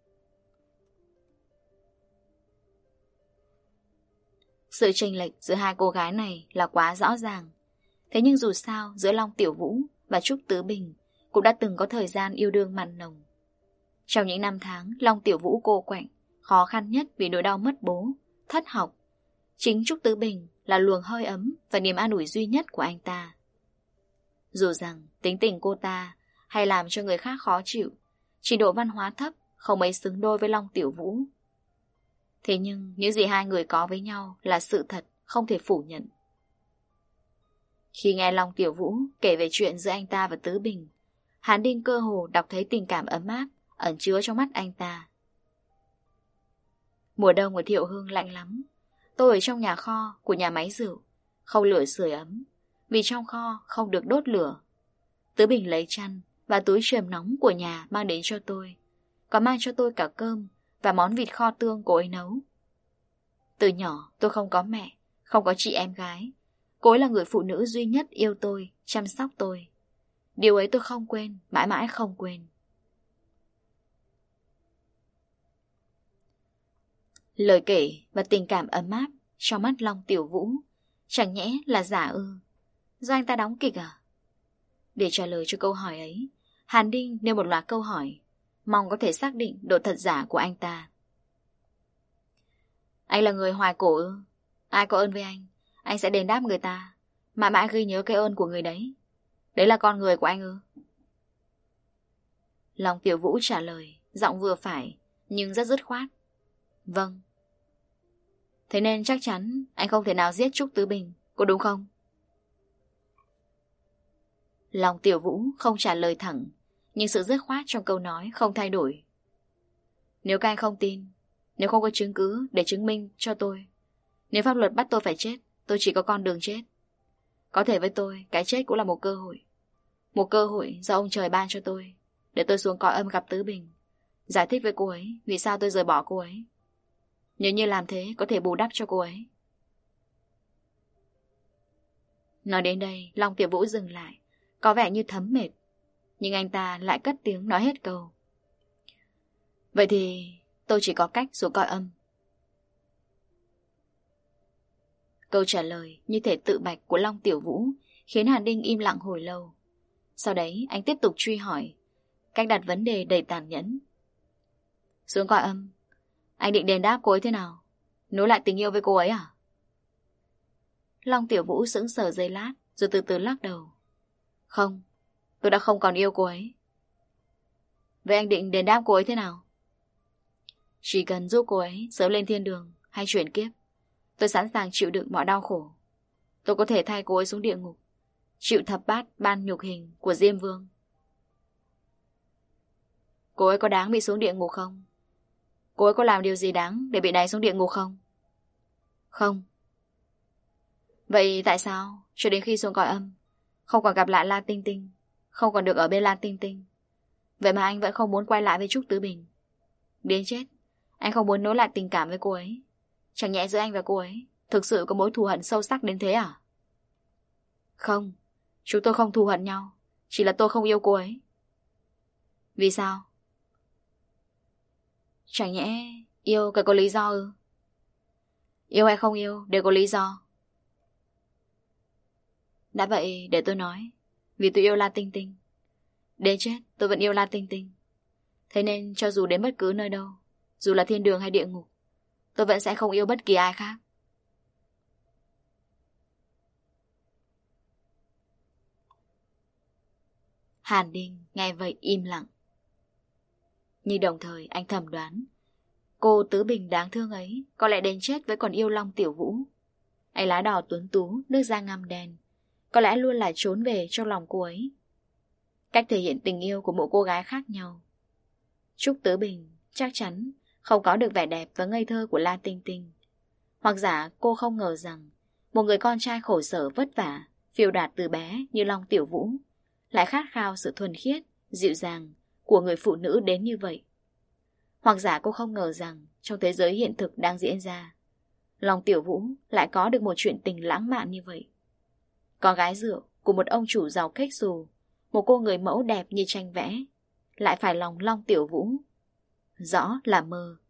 Sự chênh lệch giữa hai cô gái này là quá rõ ràng. Thế nhưng dù sao, giữa Long Tiểu Vũ và Trúc Tứ Bình cũng đã từng có thời gian yêu đương mặn nồng. Trong những năm tháng, Long Tiểu Vũ cô quạnh, khó khăn nhất vì nỗi đau mất bố, thất học. Chính Trúc Tứ Bình là luồng hơi ấm và niềm an ủi duy nhất của anh ta. Dù rằng tính tình cô ta hay làm cho người khác khó chịu, trình độ văn hóa thấp, không mấy xứng đôi với Long Tiểu Vũ. Thế nhưng những gì hai người có với nhau là sự thật, không thể phủ nhận. Khi nghe Long Tiểu Vũ kể về chuyện giữa anh ta và Tứ Bình, Hàn Đinh cơ hồ đọc thấy tình cảm ấm áp ẩn chứa trong mắt anh ta. Mùa đông ở Thiệu Hưng lạnh lắm. Tôi ở trong nhà kho của nhà máy rượu, không lửa sưởi ấm, vì trong kho không được đốt lửa. Tứ Bình lấy chăn và túi chườm nóng của nhà mang đến cho tôi, còn mang cho tôi cả cơm và món vịt kho tương cô ấy nấu. Từ nhỏ tôi không có mẹ, không có chị em gái. Cô ấy là người phụ nữ duy nhất yêu tôi, chăm sóc tôi. Điều ấy tôi không quên, mãi mãi không quên. Lời kể và tình cảm ấm áp trong mắt Long Tiểu Vũ chẳng nhẽ là giả ư? Do anh ta đóng kịch à? Để trả lời cho câu hỏi ấy, Hàn Đinh nêu một loạt câu hỏi, mong có thể xác định độ thật giả của anh ta. Anh là người hoài cổ ư? Ai có ơn với anh, anh sẽ đền đáp người ta, mãi mãi ghi nhớ cái ơn của người đấy. Đấy là con người của anh ư? Long Tiểu Vũ trả lời, giọng vừa phải, nhưng rất dứt khoát. Vâng. Thế nên chắc chắn anh không thể nào giết Trúc Tứ Bình, có đúng không? Long Tiểu Vũ không trả lời thẳng, nhưng sự dứt khoát trong câu nói không thay đổi. Nếu các anh không tin, nếu không có chứng cứ để chứng minh cho tôi, nếu pháp luật bắt tôi phải chết, tôi chỉ có con đường chết. Có thể với tôi, cái chết cũng là một cơ hội. Một cơ hội do ông trời ban cho tôi, để tôi xuống cõi âm gặp Tứ Bình, giải thích với cô ấy vì sao tôi rời bỏ cô ấy. Nếu như làm thế có thể bù đắp cho cô ấy. Nói đến đây, Long Tiểu Vũ dừng lại, có vẻ như thấm mệt. Nhưng anh ta lại cất tiếng nói hết câu. Vậy thì tôi chỉ có cách xuống cõi âm. Câu trả lời như thể tự bạch của Long Tiểu Vũ khiến Hàn Đinh im lặng hồi lâu. Sau đấy anh tiếp tục truy hỏi, cách đặt vấn đề đầy tàn nhẫn. Xuống cõi âm, anh định đền đáp cô ấy thế nào? Nối lại tình yêu với cô ấy à? Long Tiểu Vũ sững sờ giây lát, rồi từ từ lắc đầu. Không, tôi đã không còn yêu cô ấy. Vậy anh định đền đáp cô ấy thế nào? Chỉ cần giúp cô ấy sớm lên thiên đường hay chuyển kiếp, tôi sẵn sàng chịu đựng mọi đau khổ. Tôi có thể thay cô ấy xuống địa ngục, chịu thập bát ban nhục hình của Diêm Vương. Cô ấy có đáng bị xuống địa ngục không? Cô ấy có làm điều gì đáng để bị đày xuống địa ngục không? Không. Vậy tại sao cho đến khi xuống cõi âm không còn gặp lại La Tinh Tinh, không còn được ở bên La Tinh Tinh, vậy mà anh vẫn không muốn quay lại với Trúc Tứ Bình? Đến chết anh không muốn nối lại tình cảm với cô ấy. Chẳng nhẽ giữa anh và cô ấy thực sự có mối thù hận sâu sắc đến thế à? Không, chúng tôi không thù hận nhau, chỉ là tôi không yêu cô ấy. Vì sao? Chẳng nhẽ yêu cần có lý do ư? Yêu hay không yêu đều có lý do. Đã vậy để tôi nói, vì tôi yêu La Tinh Tinh. Đến chết tôi vẫn yêu La Tinh Tinh. Thế nên cho dù đến bất cứ nơi đâu, dù là thiên đường hay địa ngục, tôi vẫn sẽ không yêu bất kỳ ai khác. Hàn Đinh nghe vậy im lặng. Nhưng đồng thời anh thầm đoán, Cô Tứ Bình đáng thương ấy có lẽ đến chết vẫn còn yêu Long Tiểu Vũ. Anh lá đỏ tuấn tú, nước da ngăm đen, có lẽ luôn là trốn về trong lòng cô ấy. Cách thể hiện tình yêu của mỗi cô gái khác nhau. Trúc Tứ Bình chắc chắn không có được vẻ đẹp và ngây thơ của La Tinh Tinh. Hoặc giả cô không ngờ rằng một người con trai khổ sở vất vả, phiêu đạt từ bé như Long Tiểu Vũ lại khát khao sự thuần khiết, dịu dàng của người phụ nữ đến như vậy. Hoặc giả cô không ngờ rằng trong thế giới hiện thực đang diễn ra, Long Tiểu Vũ lại có được một chuyện tình lãng mạn như vậy. Con gái rượu của một ông chủ giàu kếch xù, một cô người mẫu đẹp như tranh vẽ, lại phải lòng Long Tiểu Vũ. Rõ là mơ,